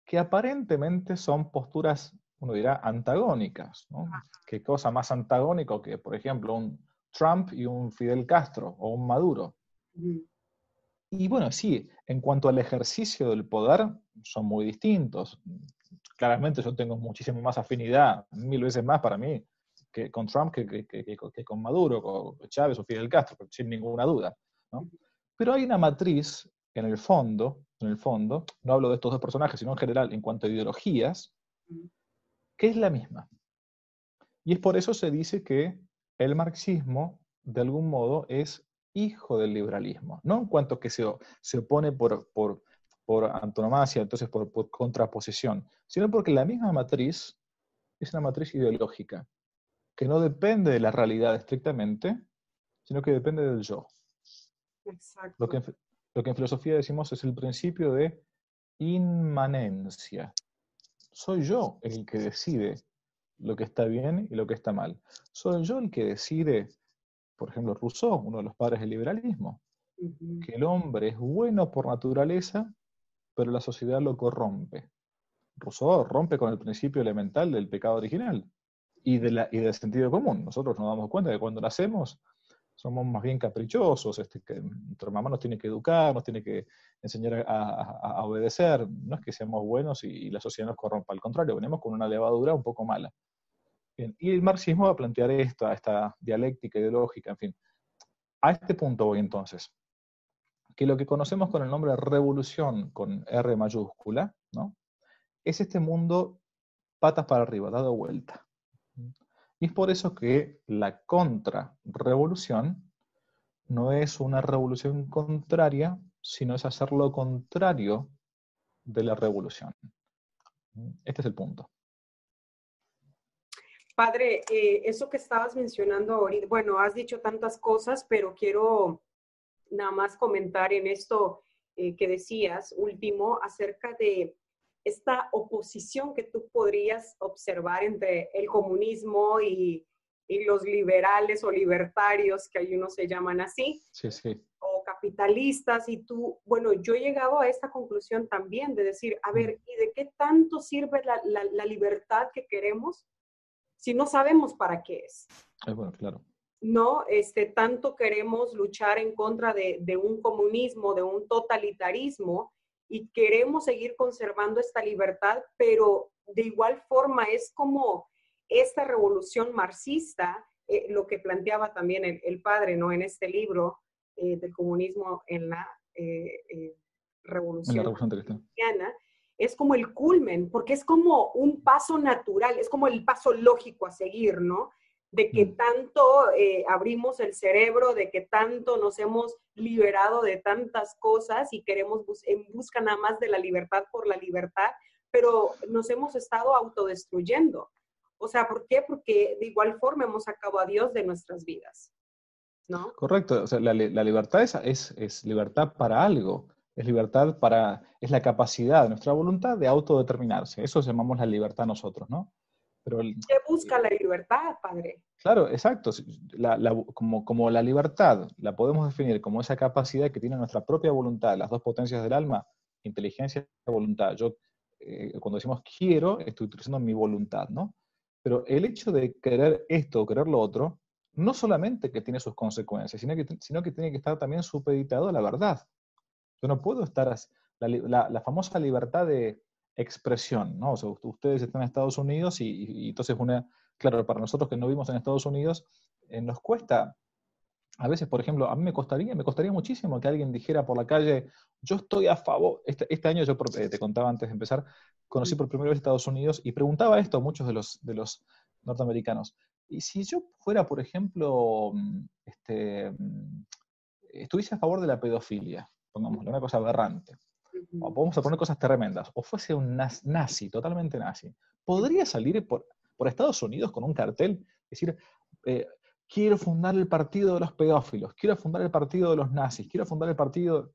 que aparentemente son posturas, uno dirá, antagónicas, ¿no? ¿Qué cosa más antagónico que, por ejemplo, un Trump y un Fidel Castro o un Maduro? Mm. Y bueno, sí, en cuanto al ejercicio del poder, son muy distintos. Claramente yo tengo muchísimo más afinidad, mil veces más para mí, que con Trump que, que, que, que con Maduro, con Chávez o Fidel Castro, sin ninguna duda, ¿no? Pero hay una matriz, en el fondo, en el fondo, no hablo de estos dos personajes, sino en general, en cuanto a ideologías, que es la misma. Y es por eso se dice que el marxismo, de algún modo, es hijo del liberalismo, no en cuanto que se, se opone por, por, por antonomasia, entonces por, por contraposición, sino porque la misma matriz es una matriz ideológica, que no depende de la realidad estrictamente, sino que depende del yo. Exacto. Lo que, en, lo que en filosofía decimos es el principio de inmanencia. Soy yo el que decide lo que está bien y lo que está mal. Soy yo el que decide, por ejemplo, Rousseau, uno de los padres del liberalismo, Uh-huh. que el hombre es bueno por naturaleza, pero la sociedad lo corrompe. Rousseau rompe con el principio elemental del pecado original y, de la, y del sentido común. Nosotros nos damos cuenta que cuando nacemos somos más bien caprichosos, este, que nuestra mamá nos tiene que educar, nos tiene que enseñar a, a, a obedecer. No es que seamos buenos y, y la sociedad nos corrompa, al contrario, venimos con una levadura un poco mala. Bien, y el marxismo va a plantear esta, esta dialéctica ideológica, en fin. A este punto voy entonces, que lo que conocemos con el nombre de revolución, con R mayúscula, ¿no? Es este mundo patas para arriba, dado vuelta. Y es por eso que la contrarrevolución no es una revolución contraria, sino es hacer lo contrario de la revolución. Este es el punto. Padre, eh, eso que estabas mencionando ahorita, bueno, has dicho tantas cosas, pero quiero nada más comentar en esto eh, que decías, último, acerca de esta oposición que tú podrías observar entre el comunismo y, y los liberales o libertarios, que hay unos se llaman así, sí, sí. o capitalistas, y tú, bueno, yo he llegado a esta conclusión también de decir, a ver, ¿y de qué tanto sirve la, la, la libertad que queremos si no sabemos para qué es? Es bueno, claro. No, este, tanto queremos luchar en contra de, de un comunismo, de un totalitarismo, y queremos seguir conservando esta libertad, pero de igual forma es como esta revolución marxista, eh, lo que planteaba también el, el padre, ¿no? En este libro eh, del comunismo en la eh, eh, En la revolución revolución cristiana, es como el culmen, porque es como un paso natural, es como el paso lógico a seguir, ¿no? De que tanto eh, abrimos el cerebro, de que tanto nos hemos liberado de tantas cosas y queremos bus en busca nada más de la libertad por la libertad, pero nos hemos estado autodestruyendo. O sea, ¿por qué? Porque de igual forma hemos sacado a Dios de nuestras vidas, ¿no? Correcto, o sea, la, la libertad es, es, es libertad para algo, es libertad para, es la capacidad de nuestra voluntad de autodeterminarse, eso llamamos la libertad nosotros, ¿no? Pero el, ¿Qué busca la libertad, padre? claro, exacto, la, la, como, como la libertad la podemos definir como esa capacidad que tiene nuestra propia voluntad, las dos potencias del alma, inteligencia y voluntad. Yo, eh, cuando decimos quiero, estoy utilizando mi voluntad, ¿no? Pero el hecho de querer esto o querer lo otro, no solamente que tiene sus consecuencias, sino que, sino que tiene que estar también supeditado a la verdad. Yo no puedo estar, la, la, la famosa libertad de expresión, ¿no? O sea, ustedes están en Estados Unidos y, y, y entonces una, claro, para nosotros que no vivimos en Estados Unidos, eh, nos cuesta, a veces, por ejemplo, a mí me costaría, me costaría muchísimo que alguien dijera por la calle, yo estoy a favor, este, este año yo eh, te contaba antes de empezar, conocí por primera vez Estados Unidos y preguntaba esto a muchos de los, de los norteamericanos, y si yo fuera, por ejemplo, este, estuviese a favor de la pedofilia, pongámoslo, una cosa aberrante, o vamos a poner cosas tremendas, o fuese un nazi, totalmente nazi, ¿podría salir por, por Estados Unidos con un cartel, decir, eh, quiero fundar el partido de los pedófilos, quiero fundar el partido de los nazis, quiero fundar el partido...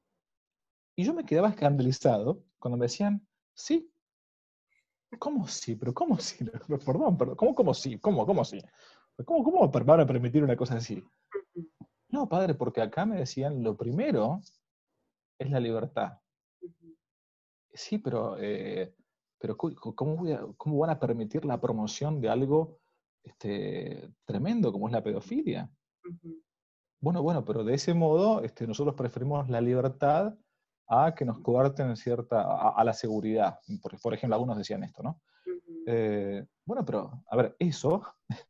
Y yo me quedaba escandalizado cuando me decían, sí, ¿cómo sí? Pero ¿cómo sí? Perdón, perdón, ¿cómo, cómo sí? ¿Cómo, cómo sí? ¿Cómo, cómo van a permitir una cosa así? No, padre, porque acá me decían, lo primero es la libertad. sí, pero, eh, pero cu- cu- ¿cómo, voy a- cómo van a permitir la promoción de algo este, tremendo como es la pedofilia? Ujú. Bueno, bueno, pero de ese modo este, nosotros preferimos la libertad a que nos coarten cierta, a, a la seguridad. Por, por ejemplo, algunos decían esto, ¿no? Ujú. Eh, bueno, pero, a ver, eso,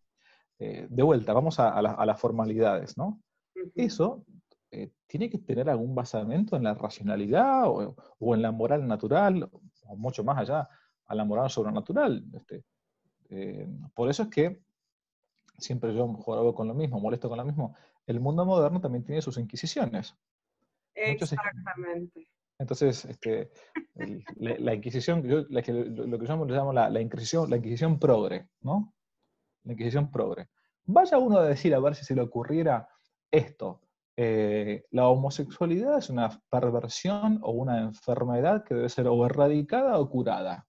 eh, de vuelta, vamos a, a la- a las formalidades, ¿no? Ujú. Eso eh, tiene que tener algún basamento en la racionalidad o, o en la moral natural, o mucho más allá, a la moral sobrenatural. Este, eh, por eso es que siempre yo juego con lo mismo, molesto con lo mismo. El mundo moderno también tiene sus inquisiciones. Muchos, Exactamente. entonces, este, el- la, la Inquisición, yo, la que- lo, lo que yo llamo, le llamo la, la Inquisición, la Inquisición progre, ¿no? La Inquisición progre. Vaya uno a decir a ver si se le ocurriera esto. Eh, la homosexualidad es una perversión o una enfermedad que debe ser o erradicada o curada.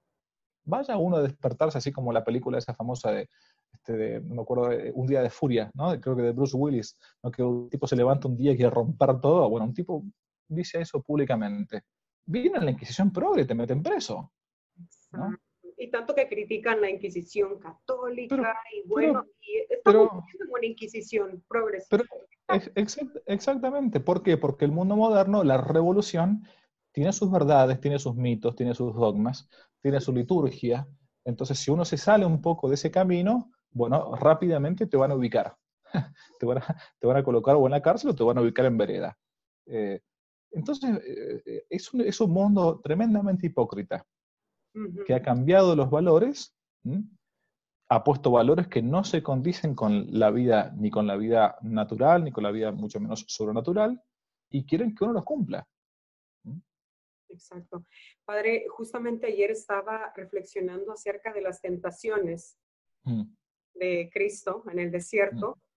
Vaya uno a despertarse así como la película esa famosa de, este, de no me acuerdo, de Un día de furia, ¿no? Creo que de Bruce Willis, ¿no? Que un tipo se levanta un día y quiere romper todo. Bueno, un tipo dice eso públicamente. Viene la Inquisición progre, te meten preso, ¿no? Exacto. Y tanto que critican la Inquisición Pero, católica y bueno, pero, y estamos pero, viviendo en una Inquisición progresista. pero ex- exact- exactamente. ¿Por qué? Porque el mundo moderno, la revolución, tiene sus verdades, tiene sus mitos, tiene sus dogmas, tiene su liturgia. Entonces, si uno se sale un poco de ese camino, bueno, rápidamente te van a ubicar. Te van a, te van a colocar o en la cárcel o te van a ubicar en vereda. Eh, entonces, eh, eh, es un, es un mundo tremendamente hipócrita, que Ujú. ha cambiado los valores, ¿m? Ha puesto valores que no se condicen con la vida, ni con la vida natural, ni con la vida mucho menos sobrenatural, y quieren que uno los cumpla. ¿M? Exacto. Padre, justamente ayer estaba reflexionando acerca de las tentaciones Mm, de Cristo en el mm, desierto.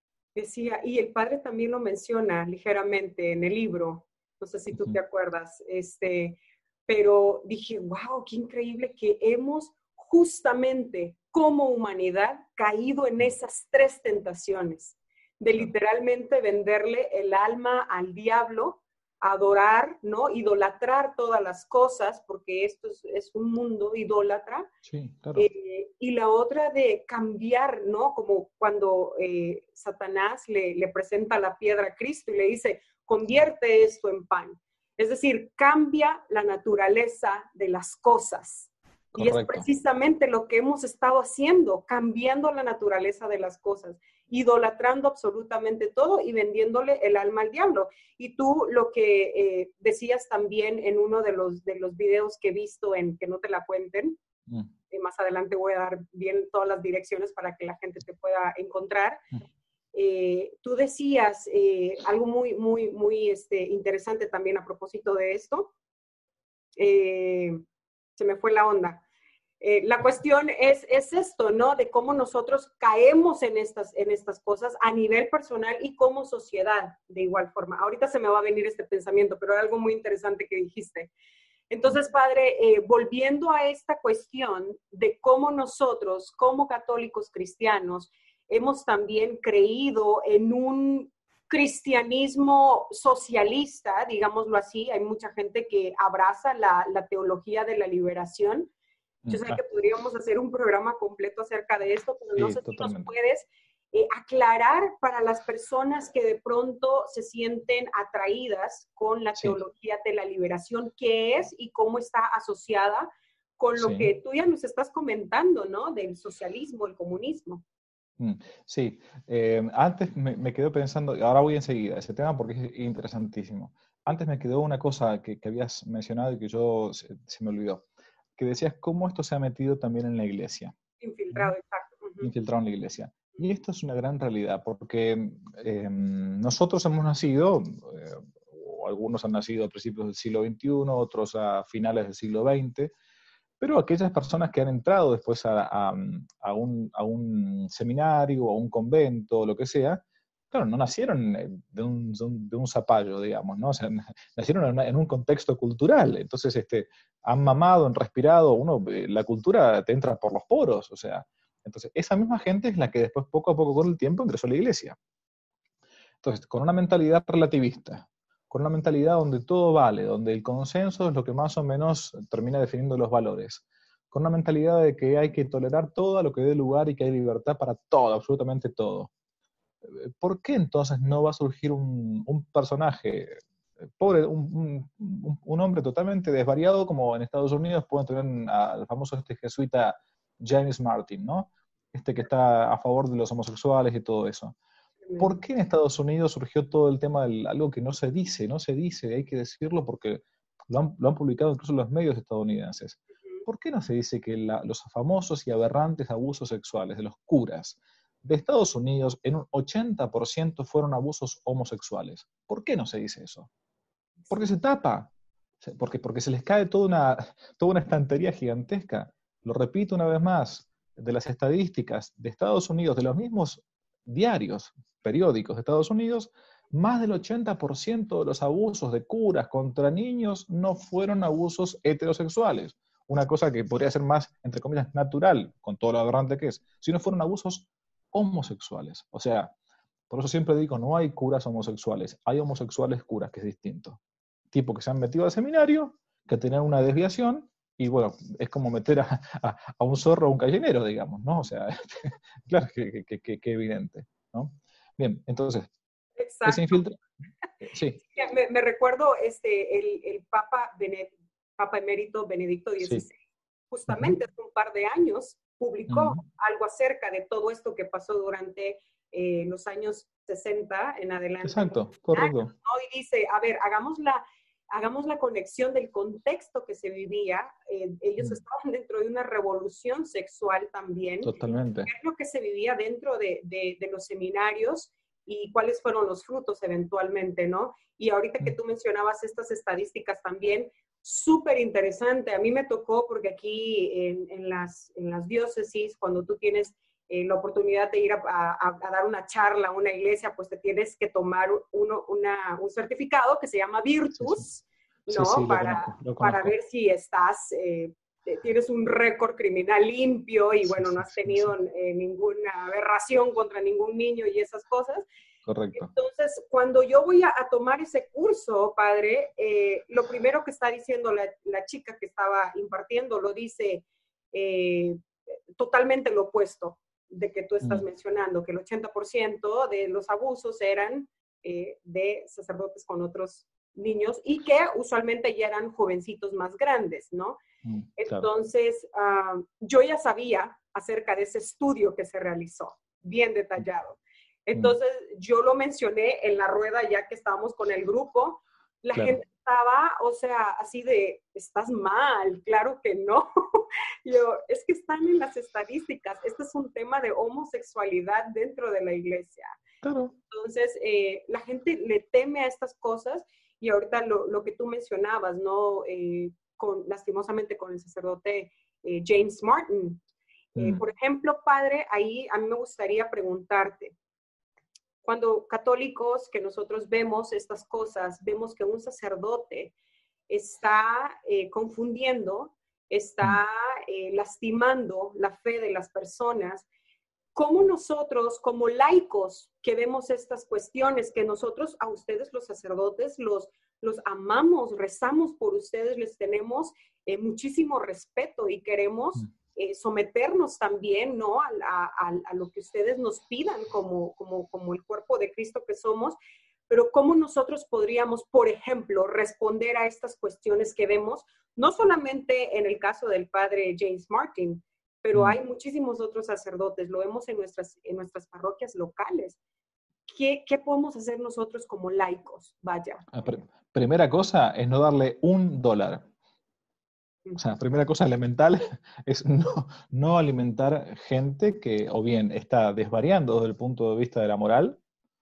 Decía, y el Padre también lo menciona ligeramente en el libro, no sé si tú te mm, acuerdas, este, pero dije, wow, qué increíble que hemos justamente como humanidad caído en mm, esas tres tentaciones, de claro. literalmente venderle el alma al diablo, adorar, ¿no? Idolatrar todas las cosas, porque esto es, es un mundo idólatra, Sí, claro. eh, y la otra de cambiar, ¿no? Como cuando eh, Satanás le, le presenta la piedra a Cristo y le dice, convierte esto en pan. Es decir, cambia la naturaleza de las cosas. Y es Correcto. precisamente lo que hemos estado haciendo, cambiando la naturaleza de las cosas, idolatrando absolutamente todo y vendiéndole el alma al diablo. Y tú lo que eh, decías también en uno de los, de los videos que he visto en Que no te la cuenten, Mm, eh, más adelante voy a dar bien todas las direcciones para que la gente te pueda encontrar. mm, Eh, tú decías eh, algo muy, muy, muy este, interesante también a propósito de esto. Eh, se me fue la onda. Eh, la cuestión es, es esto, ¿no? De cómo nosotros caemos en estas, en estas cosas a nivel personal y como sociedad de igual forma. Ahorita se me va a venir este pensamiento, pero era algo muy interesante que dijiste. mm, Entonces, padre, eh, volviendo a esta cuestión de cómo nosotros, como católicos cristianos, hemos también creído en un cristianismo socialista, digámoslo así. Hay mucha gente que abraza la, la teología de la liberación. Yo mm. sé que Ah, podríamos hacer un programa completo acerca de esto, pero no sí, sé si nos totalmente. puedes eh, aclarar para las personas que de pronto se sienten atraídas con la Sí, teología de la liberación, qué es y cómo está asociada con lo sí. que tú ya nos estás comentando, ¿no? Del socialismo, el comunismo. Mm, sí, eh, antes me, me quedé pensando, y ahora voy enseguida a ese tema porque es interesantísimo. Antes me quedó una cosa que, que habías mencionado y que yo se, se me olvidó, que decías cómo esto se ha metido también en la iglesia, ¿no? Infiltrado, exacto. Uh-huh. Infiltrado en la iglesia. Y esto es una gran realidad porque eh, nosotros hemos nacido, eh, o algunos han nacido a principios del siglo veintiuno, otros a finales del siglo veinte, pero aquellas personas que han entrado después a, a, a, un, a un seminario o a un convento o lo que sea, claro, no nacieron de un, de un, de un zapallo, digamos, ¿no? O sea, nacieron en, una, en un contexto cultural, entonces este, han mamado, han respirado, uno, la cultura te entra por los poros, o sea, entonces esa misma gente es la que después poco a poco con el tiempo ingresó a la iglesia. Entonces, con una mentalidad relativista, con una mentalidad donde todo vale, donde el consenso es lo que más o menos termina definiendo los valores, con una mentalidad de que hay que tolerar todo a lo que dé lugar y que hay libertad para todo, absolutamente todo. ¿Por qué entonces no va a surgir un, un personaje pobre, un, un, un hombre totalmente desvariado como en Estados Unidos pueden tener al famoso este jesuita James Martin, ¿no? Este que está a favor de los homosexuales y todo eso? ¿Por qué en Estados Unidos surgió todo el tema de algo que no se dice, no se dice, hay que decirlo porque lo han, lo han publicado incluso los medios estadounidenses? ¿Por qué no se dice que la, los famosos y aberrantes abusos sexuales de los curas de Estados Unidos en un ochenta por ciento fueron abusos homosexuales? ¿Por qué no se dice eso? Porque se tapa, porque, porque se les cae toda una, toda una estantería gigantesca. Lo repito una vez más, de las estadísticas de Estados Unidos, de los mismos diarios, periódicos de Estados Unidos, más del ochenta por ciento de los abusos de curas contra niños no fueron abusos heterosexuales. Una cosa que podría ser más, entre comillas, natural, con todo lo aberrante que es, sino fueron abusos homosexuales. O sea, por eso siempre digo, no hay curas homosexuales, hay homosexuales curas, que es distinto. Tipo que se han metido al seminario, que tenían una desviación, y bueno, es como meter a, a, a un zorro a un gallinero, digamos, ¿no? O sea, claro que, que, que, que evidente, ¿no? Bien, entonces, Exacto. ¿qué se infiltra? Sí. Me, me recuerdo este, el, el Papa, Bened, Papa Emérito Benedicto dieciséis, sí. Justamente hace uh-huh. un par de años, publicó uh-huh. algo acerca de todo esto que pasó durante eh, los años sesenta en adelante. Exacto, correcto. Años, ¿no? Y dice, a ver, hagamos la, hagamos la conexión del contexto que se vivía. Eh, ellos uh-huh. estaban dentro de una revolución sexual también. Totalmente. ¿Qué es lo que se vivía dentro de, de, de los seminarios? Y cuáles fueron los frutos eventualmente, ¿no? Y ahorita que tú mencionabas estas estadísticas también, súper interesante. A mí me tocó porque aquí en, en, las, en las diócesis, cuando tú tienes eh, la oportunidad de ir a, a, a dar una charla a una iglesia, pues te tienes que tomar uno, una, un certificado que se llama Virtus, sí, sí. ¿no? Sí, sí, para, lo conozco, lo conozco. Para ver si estás... Eh, tienes un récord criminal limpio y bueno, no has tenido eh, ninguna aberración contra ningún niño y esas cosas. Correcto. Entonces, cuando yo voy a, a tomar ese curso, padre, eh, lo primero que está diciendo la, la chica que estaba impartiendo, lo dice eh, totalmente lo opuesto de que tú estás mm. mencionando, que el ochenta por ciento de los abusos eran eh, de sacerdotes con otros niños y que usualmente ya eran jovencitos más grandes, ¿no? Mm, claro. Entonces, uh, yo ya sabía acerca de ese estudio que se realizó, bien detallado. Entonces, mm. yo lo mencioné en la rueda ya que estábamos con el grupo. La claro. gente estaba, o sea, así de, estás mal, claro que no. Yo, es que están en las estadísticas. Este es un tema de homosexualidad dentro de la iglesia. Claro. Entonces, eh, la gente le teme a estas cosas. Y ahorita lo, lo que tú mencionabas, ¿no? Eh, con, lastimosamente con el sacerdote eh, James Martin. Eh, mm. Por ejemplo, padre, ahí a mí me gustaría preguntarte, cuando católicos que nosotros vemos estas cosas, vemos que un sacerdote está eh, confundiendo, está eh, lastimando la fe de las personas, ¿cómo nosotros, como laicos que vemos estas cuestiones, que nosotros a ustedes los sacerdotes los, los amamos, rezamos por ustedes, les tenemos eh, muchísimo respeto y queremos eh, someternos también, ¿no? A, a, a lo que ustedes nos pidan como, como, como el cuerpo de Cristo que somos, pero ¿cómo nosotros podríamos, por ejemplo, responder a estas cuestiones que vemos, no solamente en el caso del padre James Martin, pero hay muchísimos otros sacerdotes, lo vemos en nuestras, en nuestras parroquias locales. ¿Qué, ¿Qué podemos hacer nosotros como laicos? Vaya. Pr- primera cosa es no darle un dólar. O sea, primera cosa elemental es no, no alimentar gente que o bien está desvariando desde el punto de vista de la moral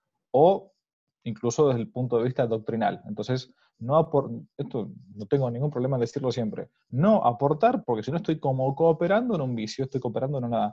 o incluso desde el punto de vista doctrinal. Entonces, no apor- esto no tengo ningún problema en decirlo siempre, no aportar, porque si no estoy como cooperando en un vicio, estoy cooperando en, una,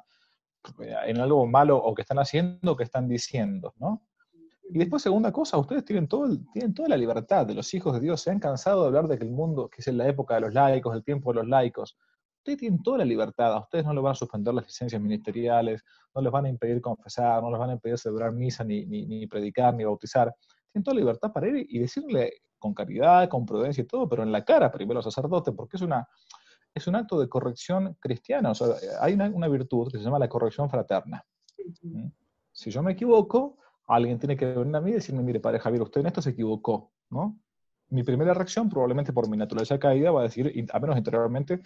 en algo malo o que están haciendo o que están diciendo, ¿no? Y después, segunda cosa, ustedes tienen, todo el, tienen toda la libertad de los hijos de Dios, se han cansado de hablar de que el mundo, que es en la época de los laicos, el tiempo de los laicos, ustedes tienen toda la libertad, a ustedes no les van a suspender las licencias ministeriales, no les van a impedir confesar, no les van a impedir celebrar misa, ni, ni, ni predicar, ni bautizar, tienen toda la libertad para ir y decirle con caridad, con prudencia y todo, pero en la cara primero al sacerdote, porque es, una, es un acto de corrección cristiana. O sea, hay una, una virtud que se llama la corrección fraterna. ¿Mm? Si yo me equivoco, alguien tiene que venir a mí y decirme, mire, padre Javier, usted en esto se equivocó, ¿no? Mi primera reacción, probablemente por mi naturaleza caída, va a decir, y a menos interiormente,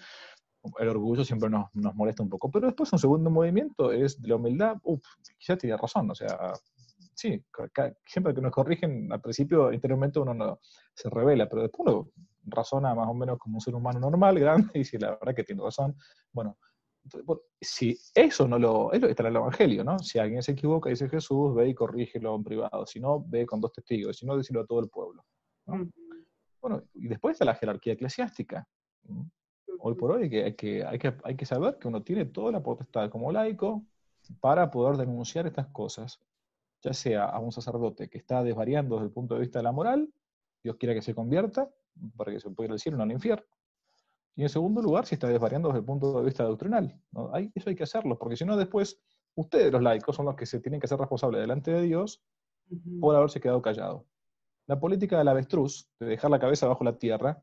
el orgullo siempre nos, nos molesta un poco. Pero después un segundo movimiento es de la humildad, uff, quizás tiene razón, o sea, sí, siempre que nos corrigen, al principio, interiormente uno no se revela, pero después uno razona más o menos como un ser humano normal, grande, y dice, la verdad que tiene razón. Bueno, bueno, si eso no lo, es lo que está en el Evangelio, ¿no? Si alguien se equivoca, dice Jesús, ve y corrígelo en privado, si no, ve con dos testigos, si no, decirlo a todo el pueblo, ¿no? Uh-huh. Bueno, y después está la jerarquía eclesiástica. ¿Mm? Hoy por hoy hay que, hay, que, hay, que, hay que saber que uno tiene toda la potestad como laico para poder denunciar estas cosas, ya sea a un sacerdote que está desvariando desde el punto de vista de la moral, Dios quiera que se convierta, para que se pueda ir al cielo, no al infierno. Y en segundo lugar, si está desvariando desde el punto de vista doctrinal, ¿no? Hay, eso hay que hacerlo, porque si no después, ustedes los laicos son los que se tienen que hacer responsables delante de Dios uh-huh. por haberse quedado callado. La política del avestruz, de dejar la cabeza bajo la tierra,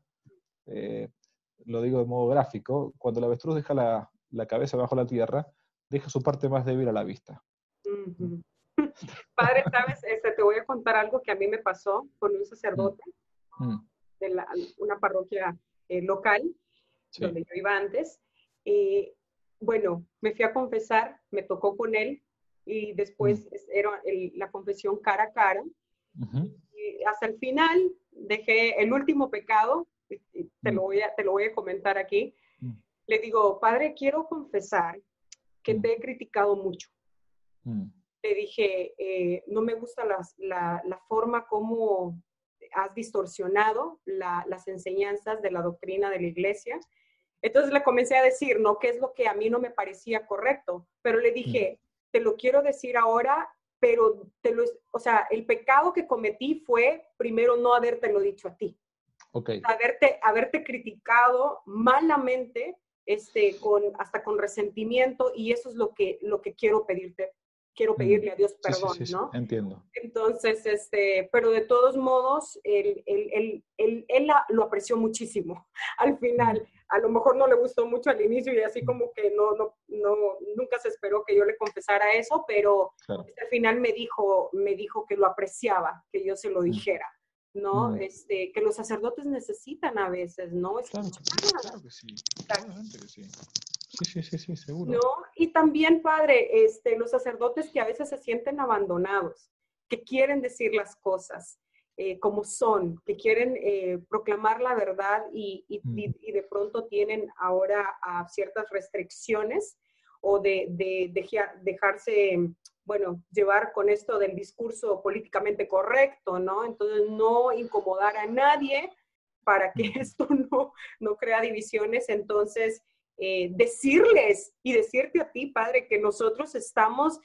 eh, lo digo de modo gráfico, cuando el avestruz deja la, la cabeza bajo la tierra, deja su parte más débil a la vista. Uh-huh. Padre, ¿sabes? Este, te voy a contar algo que a mí me pasó con un sacerdote mm. de la, una parroquia eh, local, sí. donde yo iba antes. Eh, bueno, me fui a confesar, me tocó con él, y después mm. era el, la confesión cara a cara. Uh-huh. Y hasta el final dejé el último pecado, te lo voy a, te lo voy a comentar aquí. Mm. Le digo, padre, quiero confesar que mm. te he criticado mucho. Mm. Le dije, eh, no me gusta las, la, la forma como has distorsionado la, las enseñanzas de la doctrina de la iglesia. Entonces le comencé a decir, ¿no? ¿Qué es lo que a mí no me parecía correcto? Pero le dije, mm. te lo quiero decir ahora, pero te lo, o sea, el pecado que cometí fue primero no habértelo dicho a ti. Okay. Haberte, haberte criticado malamente, este, con, hasta con resentimiento, y eso es lo que, lo que quiero pedirte. Quiero pedirle a Dios perdón, sí, sí, sí, ¿no? Sí, entiendo. Entonces, este, pero de todos modos, él, él, él, él, él lo apreció muchísimo. Al final, mm. a lo mejor no le gustó mucho al inicio y así como que no, no, no, nunca se esperó que yo le confesara eso, pero claro. este, al final me dijo, me dijo que lo apreciaba, que yo se lo dijera, ¿no? Mm. Este, que los sacerdotes necesitan a veces, ¿no? Claro, claro que sí, claramente que sí. Sí, sí, sí, sí, seguro. ¿No? Y también, padre, este, los sacerdotes que a veces se sienten abandonados, que quieren decir las cosas eh, como son, que quieren eh, proclamar la verdad y, y, mm. y, y de pronto tienen ahora a ciertas restricciones o de, de, de dejarse, bueno, llevar con esto del discurso políticamente correcto, ¿no? Entonces, no incomodar a nadie para que mm. esto no, no crea divisiones. Entonces, Eh, decirles y decirte a ti, padre, que nosotros estamos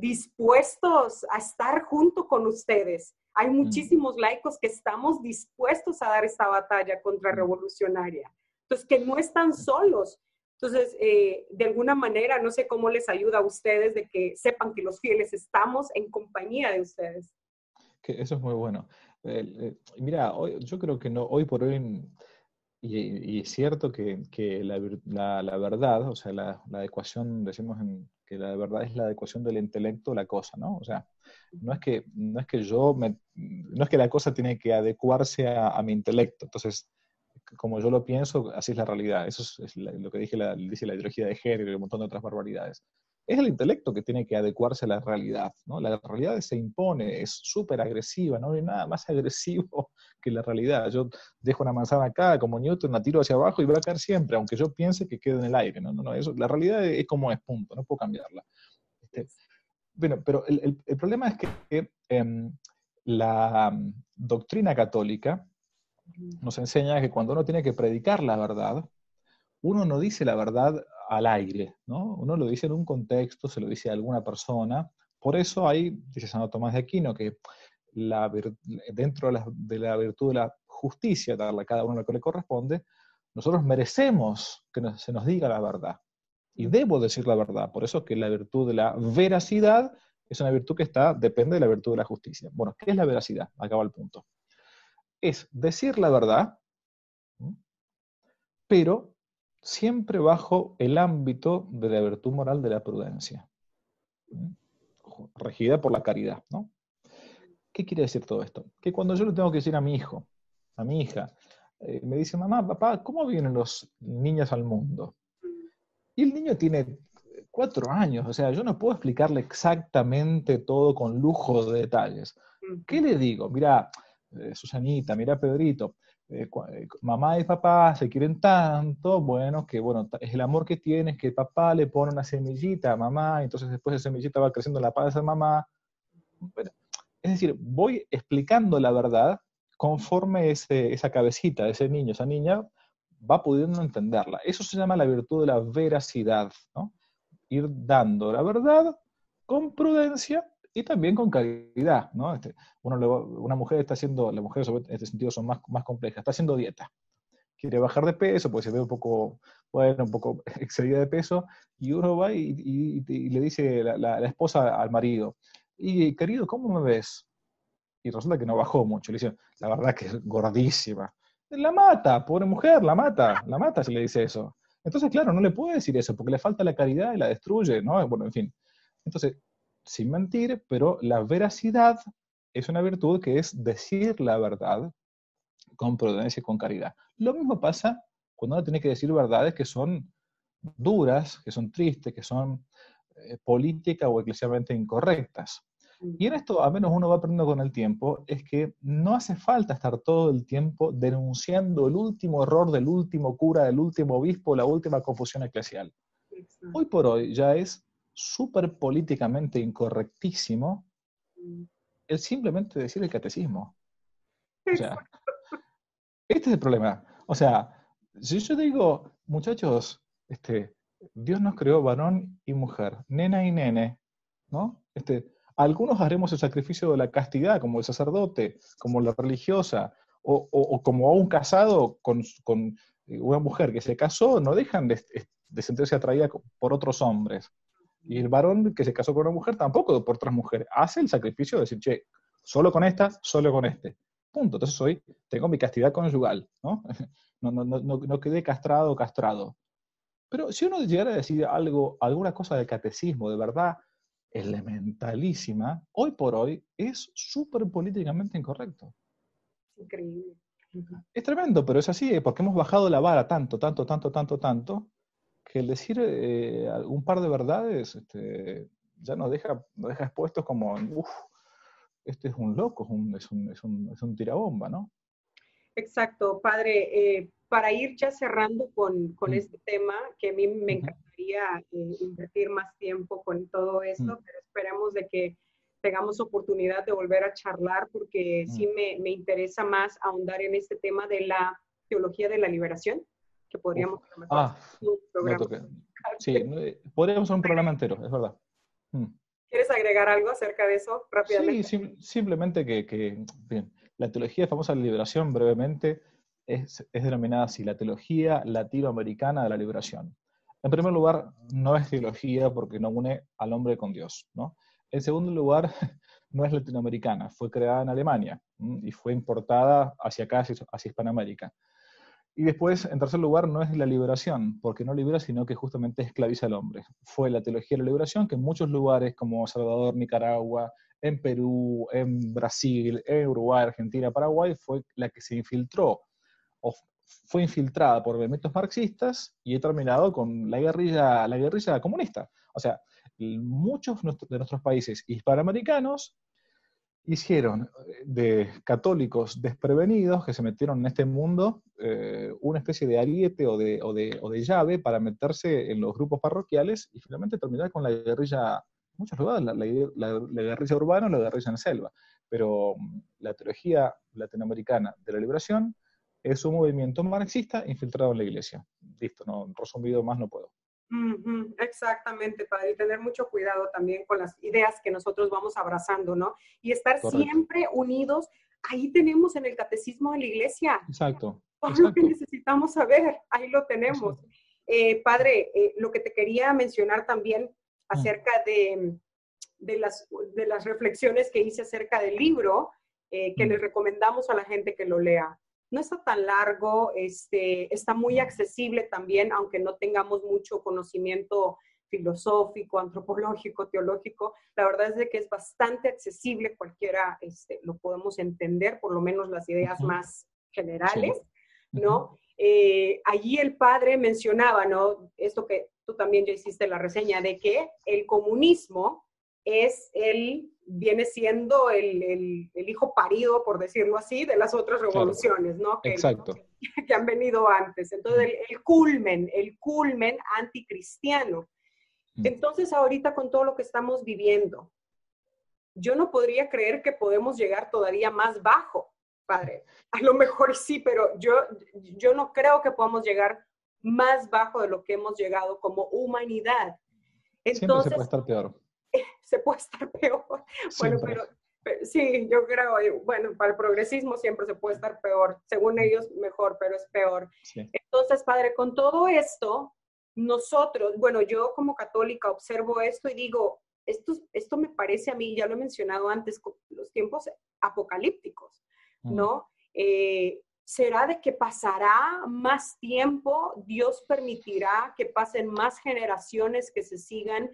dispuestos a estar junto con ustedes. Hay muchísimos mm. laicos que estamos dispuestos a dar esta batalla contrarrevolucionaria. Entonces, que no están solos. Entonces, eh, de alguna manera, no sé cómo les ayuda a ustedes de que sepan que los fieles estamos en compañía de ustedes. Que eso es muy bueno. Eh, eh, mira, hoy, yo creo que no, hoy por hoy... Y, y es cierto que, que la, la, la verdad, o sea, la, la adecuación, decimos en, que la verdad es la adecuación del intelecto a la cosa, ¿no? O sea, no es que, no es que yo, me, no es que la cosa tiene que adecuarse a, a mi intelecto. Entonces, como yo lo pienso, así es la realidad. Eso es, es la, lo que dije la, dice la ideología de género y un montón de otras barbaridades. Es el intelecto que tiene que adecuarse a la realidad, ¿no? La realidad se impone, es súper agresiva, no hay nada más agresivo que la realidad. Yo dejo una manzana acá, como Newton, la tiro hacia abajo y va a caer siempre, aunque yo piense que quede en el aire. No, no, no, eso, la realidad es como es, punto, no puedo cambiarla. Este, bueno, pero el, el, el problema es que, que eh, la um, doctrina católica nos enseña que cuando uno tiene que predicar la verdad, uno no dice la verdad al aire, ¿no? Uno lo dice en un contexto, se lo dice a alguna persona. Por eso hay, dice Santo Tomás de Aquino, que la, dentro de la, de la virtud de la justicia, darle a cada uno lo que le corresponde, nosotros merecemos que nos, se nos diga la verdad. Y debo decir la verdad. Por eso que la virtud de la veracidad es una virtud que está, depende de la virtud de la justicia. Bueno, ¿qué es la veracidad? Acaba el punto. es decir la verdad, pero siempre bajo el ámbito de la virtud moral de la prudencia, regida por la caridad, ¿no? ¿Qué quiere decir todo esto? Que cuando yo le tengo que decir a mi hijo, a mi hija, eh, me dice, mamá, papá, ¿cómo vienen los niños al mundo? Y el niño tiene cuatro años, o sea, yo no puedo explicarle exactamente todo con lujo de detalles. ¿Qué le digo? Mira, eh, Susanita, mira, Pedrito, eh, eh, mamá y papá se quieren tanto, bueno, que bueno, es el amor que tienes, que papá le pone una semillita a mamá, entonces después esa semillita va creciendo en la panza de mamá. Bueno, es decir, voy explicando la verdad conforme ese, esa cabecita de ese niño, esa niña, va pudiendo entenderla. Eso se llama la virtud de la veracidad, ¿no? Ir dando la verdad con prudencia y también con caridad, ¿no? Este, uno le, una mujer está haciendo, las mujeres en este sentido son más, más complejas, está haciendo dieta, quiere bajar de peso, porque se ve un poco, bueno, un poco excedida de peso, y uno va y, y, y le dice la, la, la esposa al marido, y querido, ¿cómo me ves? Y resulta que no bajó mucho, le dice, la verdad que es gordísima. La mata, pobre mujer, la mata, la mata si le dice eso. Entonces, claro, no le puede decir eso, porque le falta la caridad y la destruye, ¿no? Bueno, en fin. Entonces, sin mentir, pero la veracidad es una virtud que es decir la verdad con prudencia y con caridad. Lo mismo pasa cuando uno tiene que decir verdades que son duras, que son tristes, que son eh, políticas o eclesialmente incorrectas. Y en esto, a menos uno va aprendiendo con el tiempo, es que no hace falta estar todo el tiempo denunciando el último error del último cura, del último obispo, la última confusión eclesial. Exacto. Hoy por hoy ya es súper políticamente incorrectísimo el simplemente decir el catecismo. O sea, este es el problema. O sea, si yo digo, muchachos, este, Dios nos creó varón y mujer, nena y nene, ¿no? Este, algunos haremos el sacrificio de la castidad, como el sacerdote, como la religiosa, o, o, o como un casado con, con una mujer que se casó, no dejan de, de sentirse atraída por otros hombres. Y el varón que se casó con una mujer tampoco por otras mujeres. Hace el sacrificio de decir, che, solo con esta, solo con este. Punto. Entonces hoy tengo mi castidad conyugal, ¿no? No, no, no, no quedé castrado o castrado. Pero si uno llegara a decir algo, alguna cosa del catecismo, de verdad, elementalísima, hoy por hoy es súper políticamente incorrecto. Increíble. Es tremendo, pero es así, porque hemos bajado la vara tanto, tanto, tanto, tanto, tanto, que el decir eh, un par de verdades este, ya nos deja, nos deja expuestos como, uff, este es un loco, es un, es un, es un, es un tirabomba, ¿no? Exacto, padre. Eh, para ir ya cerrando con, con mm. este tema, que a mí me uh-huh. encantaría eh, invertir más tiempo con todo esto, uh-huh. pero esperemos de que tengamos oportunidad de volver a charlar, porque uh-huh. sí me, me interesa más ahondar en este tema de la teología de la liberación, que podríamos uh, ah, un programa. No sí, podríamos hacer un programa entero, es verdad. Mm. ¿Quieres agregar algo acerca de eso rápidamente? Sí, sim- simplemente que, que bien, la teología famosa de la liberación, brevemente, es, es denominada así, la teología latinoamericana de la liberación. En primer lugar, no es teología porque no une al hombre con Dios, ¿no? En segundo lugar, no es latinoamericana, fue creada en Alemania ¿m? y fue importada hacia acá, hacia, hacia Hispanoamérica. Y después, en tercer lugar, no es la liberación, porque no libera, sino que justamente esclaviza al hombre. Fue la teología de la liberación que en muchos lugares, como Salvador, Nicaragua, en Perú, en Brasil, en Uruguay, Argentina, Paraguay, fue la que se infiltró, o fue infiltrada por elementos marxistas y ha terminado con la guerrilla, la guerrilla comunista. O sea, muchos de nuestros países hispanoamericanos hicieron de católicos desprevenidos que se metieron en este mundo eh, una especie de ariete o de, o, de, o de llave para meterse en los grupos parroquiales y finalmente terminar con la guerrilla, en muchos lugares, la, la, la, la guerrilla urbana o la guerrilla en selva. Pero la teología latinoamericana de la liberación es un movimiento marxista infiltrado en la iglesia. Listo, no, resumido más no puedo. Uh-huh. Exactamente, padre, y tener mucho cuidado también con las ideas que nosotros vamos abrazando, ¿no? Y estar Correcto. Siempre unidos. Ahí tenemos en el catecismo de la iglesia. Exacto. Todo exacto. lo que necesitamos saber, ahí lo tenemos. Eh, padre, eh, lo que te quería mencionar también acerca de, de, las, de las reflexiones que hice acerca del libro, eh, que les recomendamos a la gente que lo lea. No está tan largo, este, está muy accesible también, aunque no tengamos mucho conocimiento filosófico, antropológico, teológico. La verdad es de que es bastante accesible, cualquiera este, lo podemos entender, por lo menos las ideas Uh-huh. más generales, Sí. ¿no? Uh-huh. Eh, allí el padre mencionaba, ¿no? Esto que tú también ya hiciste la reseña, de que el comunismo es el, viene siendo el, el, el hijo parido, por decirlo así, de las otras revoluciones, claro, ¿no? Que, exacto. que han venido antes. Entonces, el, el culmen, el culmen anticristiano. Entonces, ahorita con todo lo que estamos viviendo, yo no podría creer que podemos llegar todavía más bajo, padre. A lo mejor sí, pero yo, yo no creo que podamos llegar más bajo de lo que hemos llegado como humanidad. Entonces, siempre se puede estar peor. Se puede estar peor. Siempre. Bueno, pero, pero sí, yo creo, bueno, para el progresismo siempre se puede estar peor. Según ellos, mejor, pero es peor. Sí. Entonces, padre, con todo esto, nosotros, bueno, yo como católica observo esto y digo, esto, esto me parece a mí, ya lo he mencionado antes, los tiempos apocalípticos, ¿no? Mm. Eh, ¿Será de que pasará más tiempo? ¿Dios permitirá que pasen más generaciones que se sigan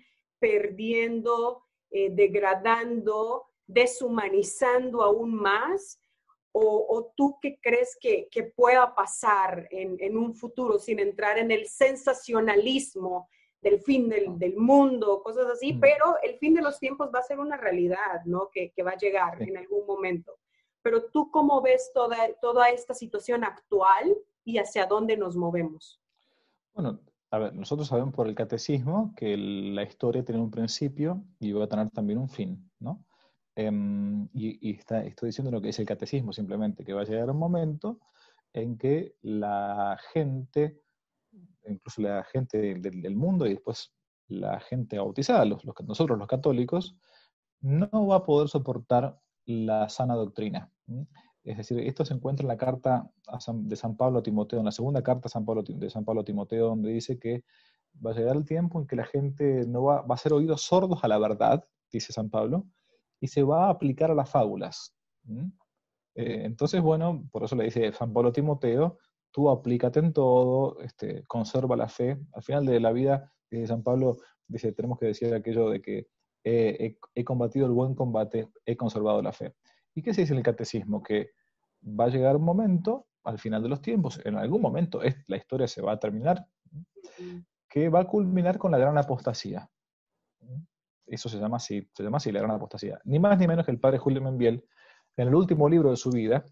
perdiendo, eh, degradando, deshumanizando aún más? ¿O, o tú qué crees que, que pueda pasar en, en un futuro sin entrar en el sensacionalismo del fin del, del mundo, cosas así? Mm. Pero el fin de los tiempos va a ser una realidad, ¿no? Que, que va a llegar sí. en algún momento. Pero tú, ¿cómo ves toda, toda esta situación actual y hacia dónde nos movemos? Bueno, a ver, nosotros sabemos por el catecismo que el, la historia tiene un principio y va a tener también un fin, ¿no? Um, y y está, estoy diciendo lo que dice el catecismo, simplemente, que va a llegar un momento en que la gente, incluso la gente del, del mundo y después la gente bautizada, los, los, nosotros los católicos, no va a poder soportar la sana doctrina. ¿sí? Es decir, esto se encuentra en la carta de San Pablo a Timoteo, en la segunda carta de San Pablo a Timoteo, donde dice que va a llegar el tiempo en que la gente no va, va a ser oídos sordos a la verdad, dice San Pablo, y se va a aplicar a las fábulas. ¿Mm? Eh, entonces, bueno, por eso le dice San Pablo a Timoteo, tú aplícate en todo, este, conserva la fe. Al final de la vida, dice San Pablo, dice, tenemos que decir aquello de que eh, he, he combatido el buen combate, he conservado la fe. ¿Y qué se dice en el catecismo? Que va a llegar un momento, al final de los tiempos, en algún momento es, la historia se va a terminar, que va a culminar con la gran apostasía. Eso se llama así, se llama así la gran apostasía. Ni más ni menos que el padre Julio Membiel, en el último libro de su vida,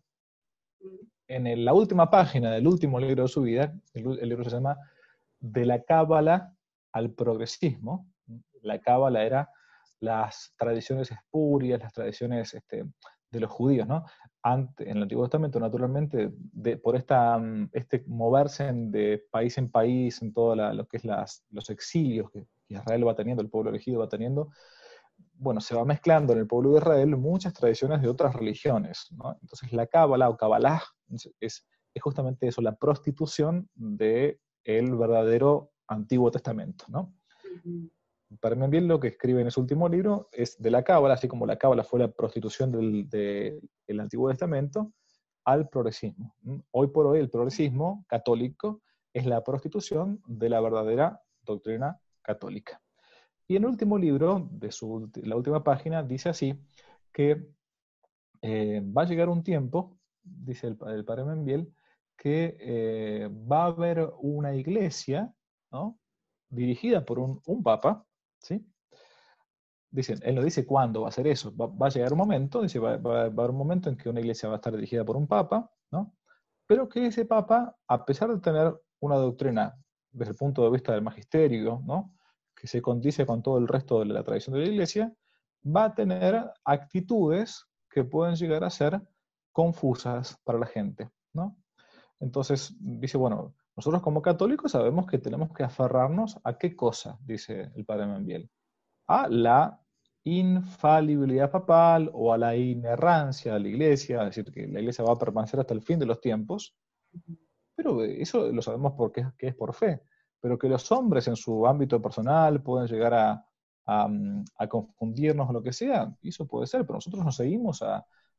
en el, la última página del último libro de su vida, el, el libro se llama De la Cábala al progresismo. La Cábala era las tradiciones espurias, las tradiciones este, de los judíos, ¿no? Ante, en el Antiguo Testamento, naturalmente, de, por esta, este moverse en, de país en país, en todo la, lo que es las, los exilios que Israel va teniendo, el pueblo elegido va teniendo, bueno, se va mezclando en el pueblo de Israel muchas tradiciones de otras religiones, ¿no? Entonces la Cábala o Kabbalah es, es justamente eso, la prostitución del verdadero Antiguo Testamento, ¿no? Uh-huh. Para Membiel lo que escribe en ese último libro es de la Cábala, así como la Cábala fue la prostitución del, de, del Antiguo Testamento, al progresismo. Hoy por hoy el progresismo católico es la prostitución de la verdadera doctrina católica. Y en el último libro, de su, la última página, dice así, que eh, va a llegar un tiempo, dice el, el padre Membiel, que eh, va a haber una iglesia, ¿no? dirigida por un, un papa, ¿sí? Dicen, él no dice cuándo va a ser eso, va, va a llegar un momento, dice, va, va, va a haber un momento en que una iglesia va a estar dirigida por un papa, ¿no? Pero que ese papa, a pesar de tener una doctrina desde el punto de vista del magisterio, ¿no? que se condice con todo el resto de la tradición de la iglesia, va a tener actitudes que pueden llegar a ser confusas para la gente, ¿no? Entonces, dice, bueno, nosotros como católicos sabemos que tenemos que aferrarnos a qué cosa, dice el padre Membiel, a la infalibilidad papal o a la inerrancia de la iglesia, es decir, que la iglesia va a permanecer hasta el fin de los tiempos, pero eso lo sabemos porque que es por fe. Pero que los hombres en su ámbito personal pueden llegar a, a, a confundirnos o lo que sea, eso puede ser, pero nosotros nos seguimos a,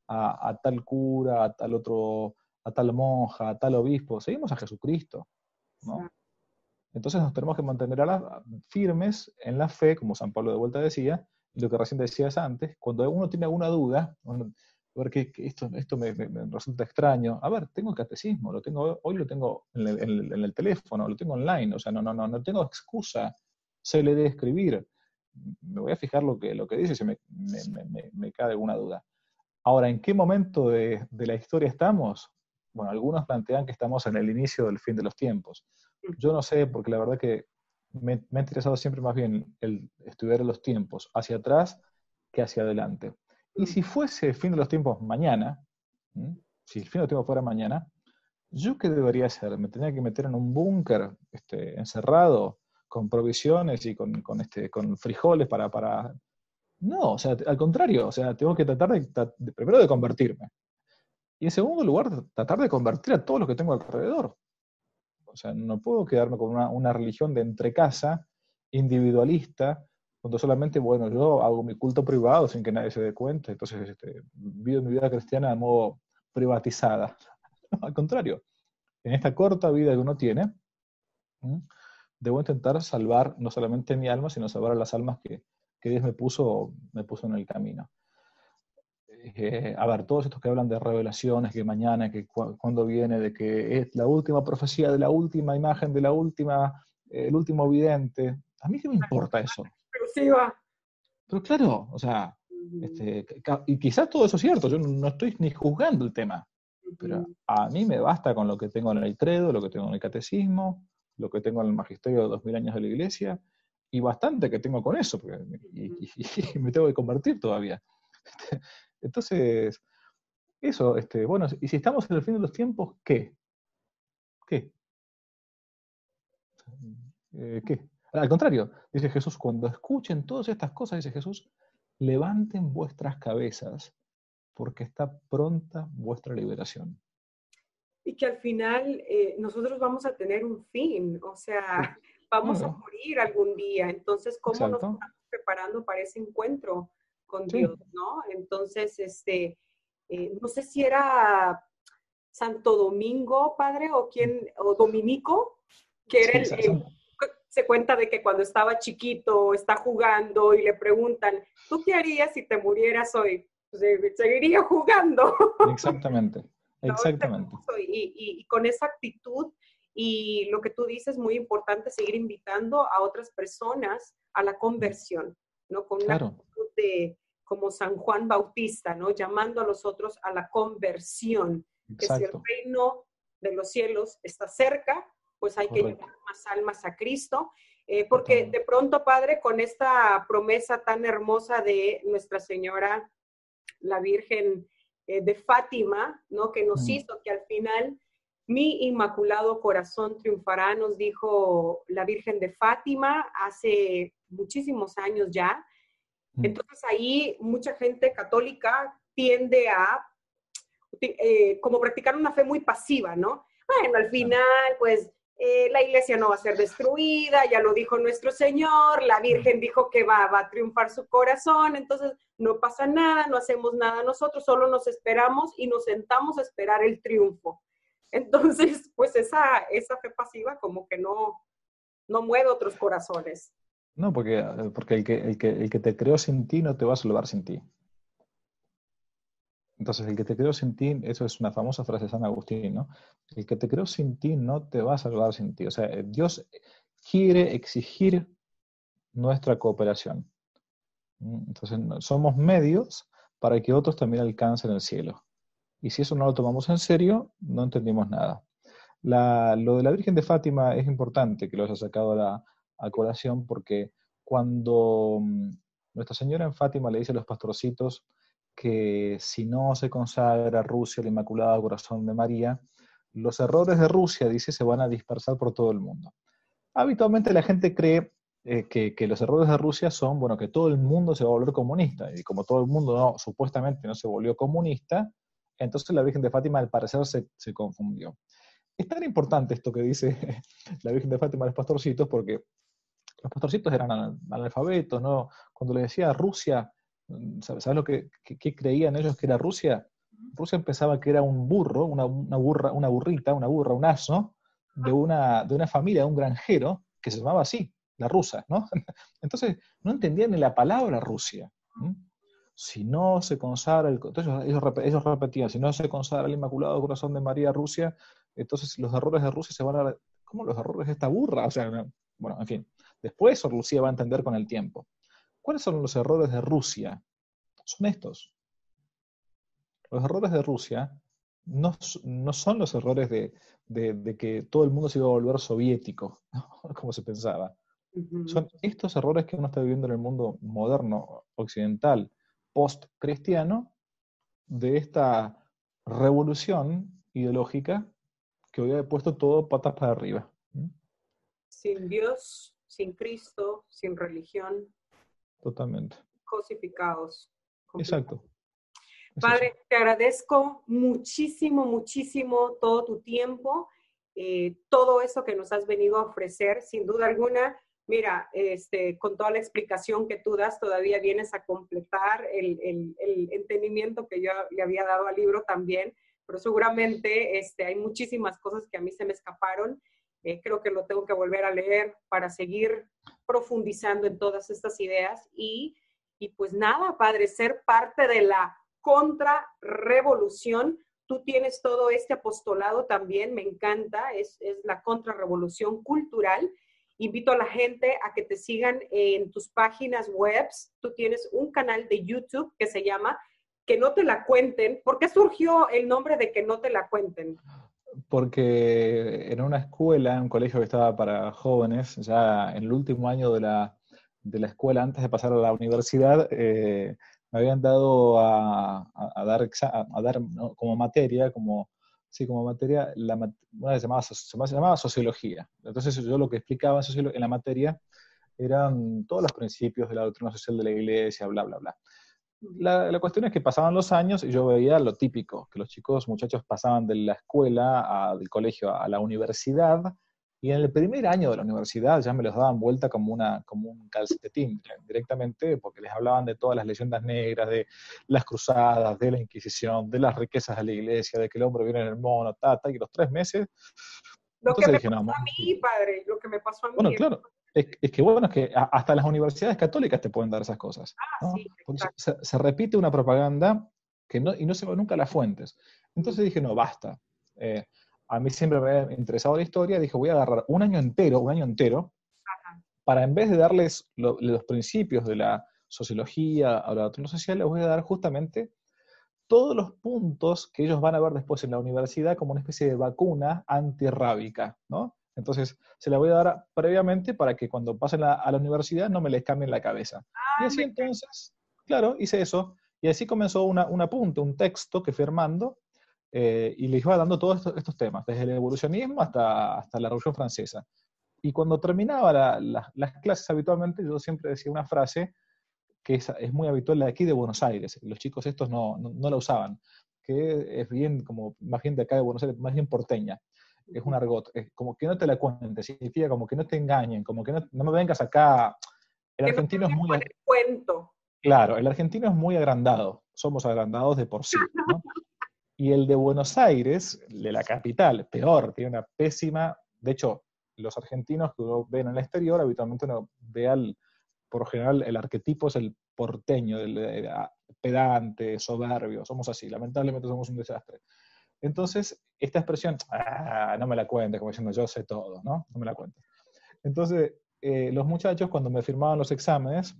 a, a tal cura, a tal otro, a tal monja, a tal obispo, seguimos a Jesucristo, ¿no? Entonces nos tenemos que mantener a la, firmes en la fe, como San Pablo de vuelta decía, y lo que recién decías antes, cuando uno tiene alguna duda, uno, a ver, que, que esto, esto me, me, me resulta extraño, a ver, tengo el catecismo, lo tengo, hoy lo tengo en el, en, el, en el teléfono, lo tengo online, o sea, no, no, no, no tengo excusa, sé leer y escribir, me voy a fijar lo que, lo que dice si me, me, me, me cae alguna duda. Ahora, ¿en qué momento de, de la historia estamos? Bueno, algunos plantean que estamos en el inicio del fin de los tiempos. Yo no sé, porque la verdad que me, me ha interesado siempre más bien el estudiar los tiempos hacia atrás que hacia adelante. Y si fuese el fin de los tiempos mañana, ¿m? si el fin de los tiempos fuera mañana, ¿yo qué debería hacer? ¿Me tenía que meter en un búnker este, encerrado con provisiones y con, con, este, con frijoles para, para... No, o sea, al contrario, o sea, tengo que tratar de, de primero de convertirme. Y en segundo lugar, tratar de convertir a todos los que tengo alrededor. O sea, no puedo quedarme con una, una religión de entrecasa, individualista, donde solamente, bueno, yo hago mi culto privado sin que nadie se dé cuenta, entonces este, vivo mi vida cristiana de modo privatizada. No, al contrario, en esta corta vida que uno tiene, ¿m? debo intentar salvar no solamente mi alma, sino salvar a las almas que, que Dios me puso, me puso en el camino. Eh, a ver, todos estos que hablan de revelaciones, que mañana, que cu cuando viene, de que es la última profecía de la última imagen, de la última, eh, el último vidente, ¿a mí qué me importa eso? Exclusiva. Pero claro, o sea, Uh-huh. este, y quizás todo eso es cierto, yo no estoy ni juzgando el tema, uh-huh. pero a mí me basta con lo que tengo en el credo, lo que tengo en el catecismo, lo que tengo en el magisterio de dos mil años de la iglesia, y bastante que tengo con eso, porque, y, y, y me tengo que convertir todavía. Entonces, eso, este, bueno, y si estamos en el fin de los tiempos, ¿qué? ¿Qué? Eh, ¿Qué? Al contrario, dice Jesús, cuando escuchen todas estas cosas, dice Jesús, levanten vuestras cabezas, porque está pronta vuestra liberación. Y que al final eh, nosotros vamos a tener un fin, o sea, sí. vamos claro. a morir algún día, entonces, ¿cómo Exacto. nos estamos preparando para ese encuentro con sí. Dios, no? Entonces, este, eh, no sé si era Santo Domingo, padre, o quién, o Dominico, que era sí, el, el, se cuenta de que cuando estaba chiquito, está jugando y le preguntan, ¿tú qué harías si te murieras hoy? Pues, eh, seguiría jugando. Exactamente, exactamente. ¿No? Y, y, y con esa actitud y lo que tú dices, muy importante, seguir invitando a otras personas a la conversión, ¿no? Con una claro. actitud de, como San Juan Bautista, ¿no? Llamando a los otros a la conversión. Exacto. Que si el reino de los cielos está cerca, pues hay Correcto. Que llevar más almas a Cristo. Eh, porque Totalmente. De pronto, Padre, con esta promesa tan hermosa de Nuestra Señora, la Virgen eh, de Fátima, ¿no? Que nos mm. hizo que al final mi inmaculado corazón triunfará, nos dijo la Virgen de Fátima hace muchísimos años ya. Mm. Entonces ahí mucha gente católica tiende a eh, como practicar una fe muy pasiva, ¿no? Bueno, al final, pues, eh, la iglesia no va a ser destruida, ya lo dijo nuestro Señor, la Virgen dijo que va, va a triunfar su corazón, entonces no pasa nada, no hacemos nada nosotros, solo nos esperamos y nos sentamos a esperar el triunfo. Entonces, pues esa, esa fe pasiva como que no, no mueve otros corazones. No, porque, porque el, que, el, que, el que te creó sin ti no te va a salvar sin ti. Entonces, el que te creó sin ti, eso es una famosa frase de San Agustín, ¿no? El que te creó sin ti no te va a salvar sin ti. O sea, Dios quiere exigir nuestra cooperación. Entonces, somos medios para que otros también alcancen el cielo. Y si eso no lo tomamos en serio, no entendimos nada. La, lo de la Virgen de Fátima es importante que lo haya sacado a, la, a colación, porque cuando um, Nuestra Señora en Fátima le dice a los pastorcitos que si no se consagra Rusia al Inmaculado Corazón de María, los errores de Rusia, dice, se van a dispersar por todo el mundo. Habitualmente la gente cree eh, que, que los errores de Rusia son, bueno, que todo el mundo se va a volver comunista, y como todo el mundo no, supuestamente no se volvió comunista, entonces la Virgen de Fátima al parecer se, se confundió. Es tan importante esto que dice la Virgen de Fátima a los pastorcitos, porque los pastorcitos eran analfabetos, ¿no? Cuando les decía Rusia, ¿sabes lo que, que, que creían ellos que era Rusia? Rusia pensaba que era un burro, una, una burra, una burrita, una burra, un asno, de una, de una familia, de un granjero, que se llamaba así, la rusa, ¿no? Entonces, no entendían ni la palabra Rusia. ¿Mm? Si no se consagra, el, entonces ellos, ellos repetían, si no se consagra el Inmaculado Corazón de María Rusia, entonces los errores de Rusia se van a... ¿Cómo los errores de esta burra? O sea, bueno, en fin. Después Rusia va a entender con el tiempo. ¿Cuáles son los errores de Rusia? Son estos. Los errores de Rusia no, no son los errores de, de, de que todo el mundo se iba a volver soviético, ¿no? Como se pensaba. Uh-huh. Son estos errores que uno está viviendo en el mundo moderno, occidental, post-cristiano, de esta revolución ideológica que hoy ha puesto todo patas para arriba. ¿Mm? Sin Dios, sin Cristo, sin religión. Totalmente. Cosificados. Exacto. Es Padre, eso. te agradezco muchísimo, muchísimo todo tu tiempo, eh, todo eso que nos has venido a ofrecer, sin duda alguna. Mira, este, con toda la explicación que tú das, todavía vienes a completar el, el, el entendimiento que yo le había dado al libro también, pero seguramente este, hay muchísimas cosas que a mí se me escaparon. Eh, creo que lo tengo que volver a leer para seguir profundizando en todas estas ideas y, y pues nada, Padre, ser parte de la contrarrevolución. Tú tienes todo este apostolado también, me encanta, es, es la contrarrevolución cultural. Invito a la gente a que te sigan en tus páginas web. Tú tienes un canal de YouTube que se llama Que no te la cuenten. ¿Por qué surgió el nombre de Que no te la cuenten? Porque en una escuela, en un colegio que estaba para jóvenes, ya en el último año de la, de la escuela, antes de pasar a la universidad, eh, me habían dado a, a, a dar, a, a dar ¿no? como materia, como, sí, como materia, la, una que se llamaba, se llamaba sociología. Entonces yo lo que explicaba en, en la materia eran todos los principios de la doctrina social de la iglesia, bla, bla, bla. La, la cuestión es que pasaban los años y yo veía lo típico, que los chicos, muchachos pasaban de la escuela, a, del colegio a la universidad, y en el primer año de la universidad ya me los daban vuelta como, una, como un calcetín directamente, porque les hablaban de todas las leyendas negras, de las cruzadas, de la Inquisición, de las riquezas de la iglesia, de que el hombre viene en el mono, tata, y los tres meses... Lo Entonces que me dije, pasó no, a mí, padre, lo que me pasó a bueno, mí. claro, es, es que bueno, es que hasta las universidades católicas te pueden dar esas cosas, Ah, ¿no? sí, Porque exacto. se, se repite una propaganda que no, y no se va nunca a las fuentes. Entonces dije, no, basta. Eh, a mí siempre me ha interesado la historia, dije, voy a agarrar un año entero, un año entero, Ajá. para en vez de darles lo, los principios de la sociología o la doctrina social, les voy a dar justamente todos los puntos que ellos van a ver después en la universidad como una especie de vacuna antirrábica, ¿no? Entonces, se la voy a dar previamente para que cuando pasen a, a la universidad no me les cambien la cabeza. Y Ah, así me... entonces, claro, hice eso. Y así comenzó una, un apunte, un texto que fui armando, eh, y les iba dando todos estos, estos temas, desde el evolucionismo hasta, hasta la Revolución Francesa. Y cuando terminaba la, la, las clases habitualmente, yo siempre decía una frase que es, es muy habitual de aquí de Buenos Aires. Los chicos estos no, no, no la usaban, que es bien, como, más bien de acá de Buenos Aires, más bien porteña. Es un argot, es como que no te la cuenten, significa como que no te engañen, como que no, no me vengas acá. El Que no te argentino es vayan muy, con el cuento. claro, el argentino es muy agrandado, somos agrandados de por sí, ¿no? Y el de Buenos Aires, de la capital, peor, tiene una pésima, de hecho, los argentinos que uno ve en el exterior, habitualmente uno ve al, por lo general, el arquetipo es el porteño, el, el, el pedante, soberbio, somos así, lamentablemente somos un desastre. Entonces, esta expresión, ah, no me la cuentes, como diciendo yo sé todo, ¿no? No me la cuentes. Entonces, eh, los muchachos cuando me firmaban los exámenes,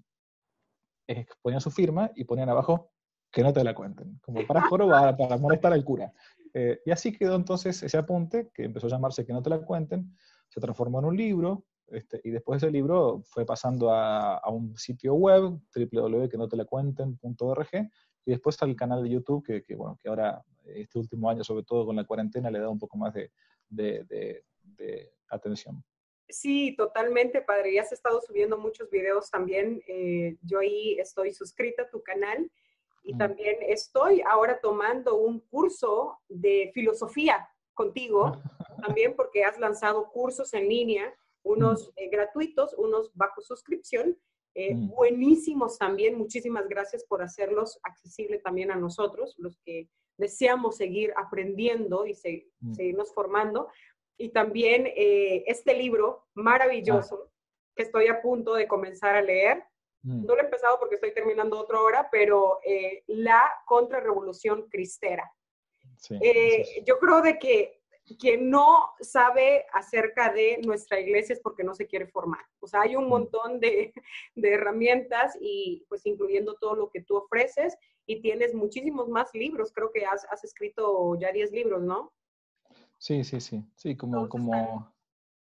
eh, ponían su firma y ponían abajo que no te la cuenten, como para jorobar, para molestar al cura. Eh, y así quedó entonces ese apunte, que empezó a llamarse Que no te la cuenten, se transformó en un libro, este, y después ese libro fue pasando a, a un sitio web, doble u doble u doble u punto que no te la cuenten punto org, y después está el canal de YouTube, que, que, bueno, que ahora, este último año, sobre todo con la cuarentena, le da un poco más de, de, de, de atención. Sí, totalmente, padre. Ya has estado subiendo muchos videos también. Eh, yo ahí estoy suscrita a tu canal y Mm. también estoy ahora tomando un curso de filosofía contigo, también porque has lanzado cursos en línea, unos eh, gratuitos, unos bajo suscripción, eh, Mm. buenísimos también. Muchísimas gracias por hacerlos accesibles también a nosotros, los que deseamos seguir aprendiendo y se, Mm. seguirnos formando. Y también eh, este libro maravilloso Ah. que estoy a punto de comenzar a leer. Mm. No lo he empezado porque estoy terminando otra hora, pero eh, La Contrarrevolución Cristera. Sí, Eh, eso es. yo creo de que quien no sabe acerca de nuestra iglesia es porque no se quiere formar. O sea, hay un Mm. montón de, de herramientas y pues incluyendo todo lo que tú ofreces y tienes muchísimos más libros. Creo que has, has escrito ya diez libros, ¿no? Sí, sí, sí. Sí, como, Todos están, como,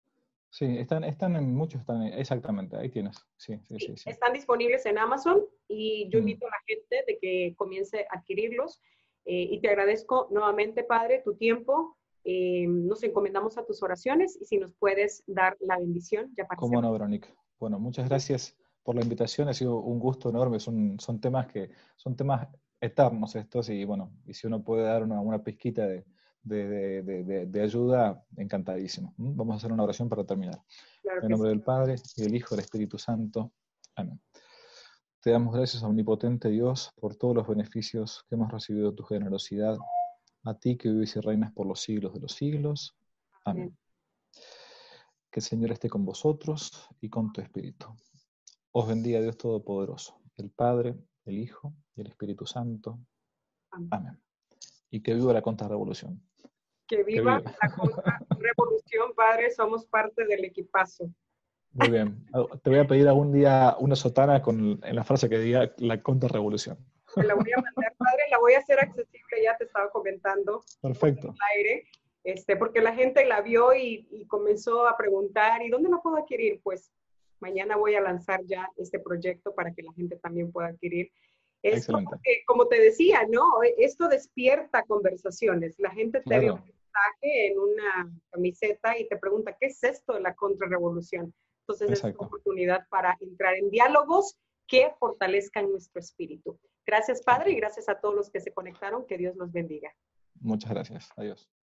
sí, están, están en muchos, están en- exactamente, ahí tienes. Sí, sí, sí, sí, sí. están disponibles en Amazon y yo Mm. invito a la gente de que comience a adquirirlos. Eh, y te agradezco nuevamente, Padre, tu tiempo. Eh, nos encomendamos a tus oraciones y si nos puedes dar la bendición ya para ¿Cómo cerrar. no, Verónica? Bueno, muchas gracias por la invitación, ha sido un gusto enorme, son, son temas que, son temas eternos estos, y bueno, y si uno puede dar una, una pizquita de, de, de, de, de- de ayuda, encantadísimo. ¿Mm? Vamos a hacer una oración para terminar. Claro En el que nombre sí. del Padre, y del Hijo, y del Espíritu Santo. Amén. Te damos gracias, omnipotente Dios, por todos los beneficios que hemos recibido de tu generosidad, a ti que vives y reinas por los siglos de los siglos. Amén. Amén. Que el Señor esté con vosotros y con tu espíritu. Os bendiga Dios Todopoderoso, el Padre, el Hijo y el Espíritu Santo. Amén. Amén. Y que viva la contrarrevolución. Que Que viva viva. la contrarrevolución, Padre. Somos parte del equipazo. Muy bien. Te voy a pedir algún día una sotana con, en la frase que diga la contrarrevolución. Te la voy a mandar, Padre. La voy a hacer accesible. Ya te estaba comentando por el Perfecto. aire. Este, porque la gente la vio y, y comenzó a preguntar, ¿y dónde la puedo adquirir? Pues mañana voy a lanzar ya este proyecto para que la gente también pueda adquirir esto, Excelente. porque como te decía, ¿no? Esto despierta conversaciones. La gente te ve un Claro. mensaje en una camiseta y te pregunta, ¿qué es esto de la contrarrevolución? Entonces es una Exacto. oportunidad para entrar en diálogos que fortalezcan nuestro espíritu. Gracias, Padre, y gracias a todos los que se conectaron. Que Dios los bendiga. Muchas gracias. Adiós.